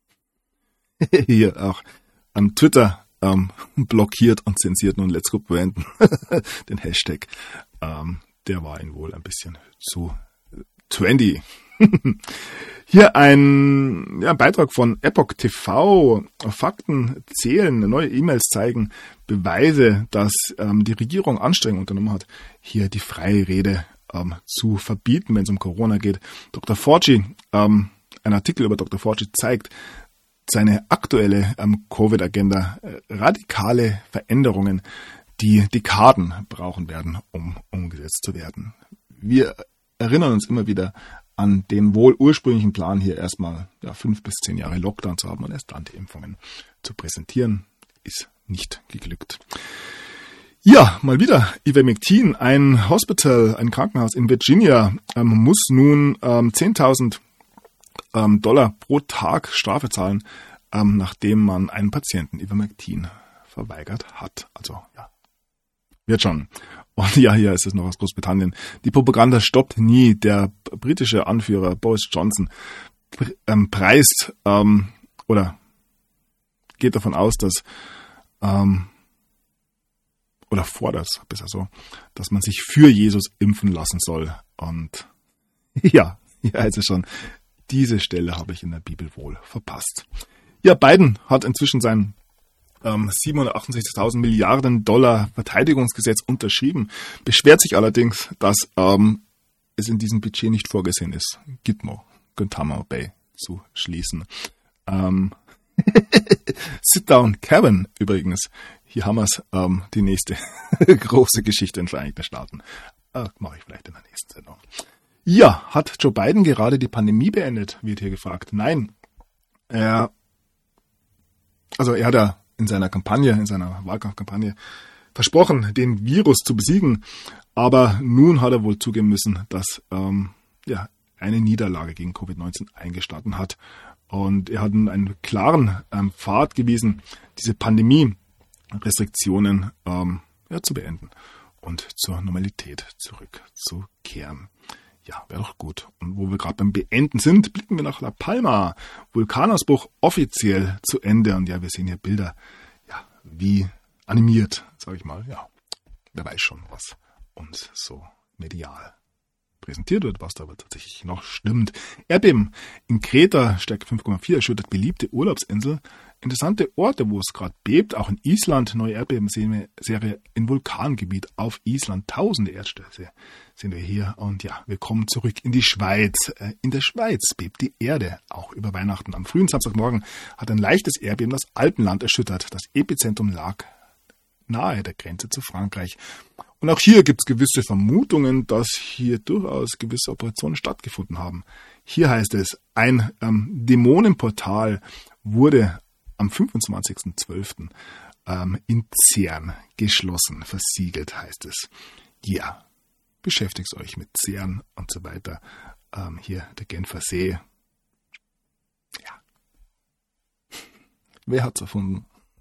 Hier auch an Twitter blockiert und zensiert nun Let's Go beenden. Den Hashtag. Der war ihnen wohl ein bisschen zu trendy. Hier ein Beitrag von Epoch TV. Fakten zählen, neue E-Mails zeigen Beweise, dass die Regierung Anstrengungen unternommen hat, hier die freie Rede zu verbieten, wenn es um Corona geht. Dr. Fauci, ein Artikel über Dr. Fauci zeigt seine aktuelle Covid-Agenda, radikale Veränderungen, die Dekaden brauchen werden, um umgesetzt zu werden. Wir erinnern uns immer wieder an den wohl ursprünglichen Plan, hier erstmal 5 bis 10 Jahre Lockdown zu haben und erst dann die Impfungen zu präsentieren, ist nicht geglückt. Ja, mal wieder Ivermectin. Ein Krankenhaus in Virginia muss nun $10.000 pro Tag Strafe zahlen, nachdem man einen Patienten Ivermectin verweigert hat. Also ja, wird schon. Und ja, hier ist es noch aus Großbritannien. Die Propaganda stoppt nie. Der britische Anführer Boris Johnson preist oder geht davon aus, dass oder fordert, besser so, dass man sich für Jesus impfen lassen soll. Und ja, hier ist es schon. Diese Stelle habe ich in der Bibel wohl verpasst. Ja, Biden hat inzwischen sein 768.000 Milliarden Dollar Verteidigungsgesetz unterschrieben, beschwert sich allerdings, dass es in diesem Budget nicht vorgesehen ist, Guantanamo Bay zu schließen. Sit-Down Kevin übrigens, hier haben wir es, die nächste große Geschichte in den Vereinigten Staaten. Mache ich vielleicht in der nächsten Sendung. Ja, hat Joe Biden gerade die Pandemie beendet, wird hier gefragt. Nein, er hat ja in seiner Wahlkampfkampagne versprochen, den Virus zu besiegen, aber nun hat er wohl zugeben müssen, dass eine Niederlage gegen Covid-19 eingestanden hat. Und er hat einen klaren Pfad gewiesen, diese Pandemie-Restriktionen zu beenden und zur Normalität zurückzukehren. Ja, wäre doch gut. Und wo wir gerade beim Beenden sind, blicken wir nach La Palma. Vulkanausbruch offiziell zu Ende. Und ja, wir sehen hier Bilder, wie animiert, sage ich mal. Ja, wer weiß schon, was uns so medial präsentiert wird, was da aber tatsächlich noch stimmt. Erdbeben in Kreta, Stärke 5,4, erschüttert beliebte Urlaubsinsel. Interessante Orte, wo es gerade bebt, auch in Island, neue Erdbebenserie in Vulkangebiet auf Island, tausende Erdstöße sehen wir hier. Und ja, wir kommen zurück in die Schweiz. In der Schweiz bebt die Erde, auch über Weihnachten. Am frühen Samstagmorgen hat ein leichtes Erdbeben das Alpenland erschüttert. Das Epizentrum lag nahe der Grenze zu Frankreich. Und auch hier gibt es gewisse Vermutungen, dass hier durchaus gewisse Operationen stattgefunden haben. Hier heißt es, ein Dämonenportal wurde am 25.12. In CERN geschlossen, versiegelt heißt es. Ja, beschäftigt euch mit Zehren und so weiter. Hier der Genfer See. Ja. Wer hat's erfunden?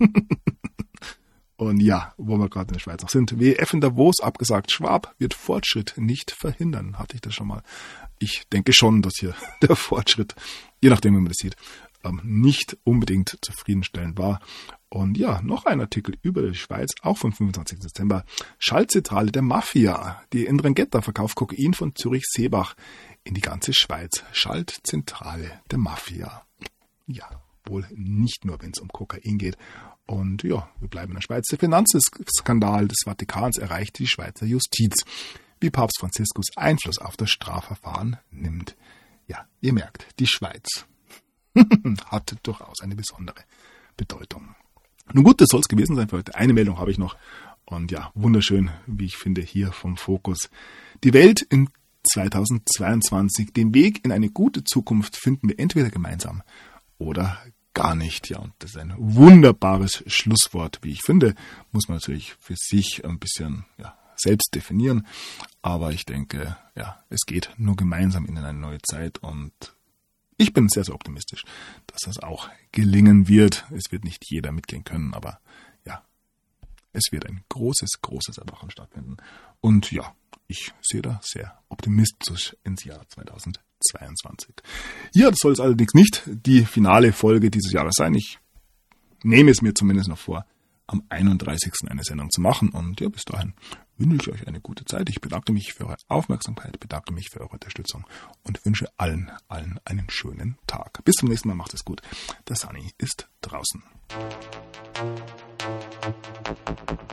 Und ja, wo wir gerade in der Schweiz noch sind. WEF in Davos abgesagt. Schwab wird Fortschritt nicht verhindern. Hatte ich das schon mal? Ich denke schon, dass hier der Fortschritt, je nachdem wie man das sieht, nicht unbedingt zufriedenstellend war. Und ja, noch ein Artikel über die Schweiz, auch vom 25. Dezember. Schaltzentrale der Mafia. Die Ndrangheta verkauft Kokain von Zürich-Seebach in die ganze Schweiz. Schaltzentrale der Mafia. Ja, wohl nicht nur, wenn es um Kokain geht. Und ja, wir bleiben in der Schweiz. Der Finanzskandal des Vatikans erreichte die Schweizer Justiz, wie Papst Franziskus Einfluss auf das Strafverfahren nimmt. Ja, ihr merkt, die Schweiz hat durchaus eine besondere Bedeutung. Nun gut, das soll es gewesen sein für heute. Eine Meldung habe ich noch. Und ja, wunderschön, wie ich finde, hier vom Fokus. Die Welt in 2022. Den Weg in eine gute Zukunft finden wir entweder gemeinsam oder gar nicht. Ja, und das ist ein wunderbares Schlusswort, wie ich finde. Muss man natürlich für sich ein bisschen selbst definieren. Aber ich denke, ja, es geht nur gemeinsam in eine neue Zeit und ich bin sehr, sehr optimistisch, dass das auch gelingen wird. Es wird nicht jeder mitgehen können, aber ja, es wird ein großes, großes Erwachen stattfinden. Und ja, ich sehe da sehr optimistisch ins Jahr 2022. Ja, das soll es allerdings nicht die finale Folge dieses Jahres sein. Ich nehme es mir zumindest noch vor, am 31. eine Sendung zu machen. Und ja, bis dahin wünsche ich euch eine gute Zeit. Ich bedanke mich für eure Aufmerksamkeit, bedanke mich für eure Unterstützung und wünsche allen einen schönen Tag. Bis zum nächsten Mal, macht es gut. Der Sunny ist draußen.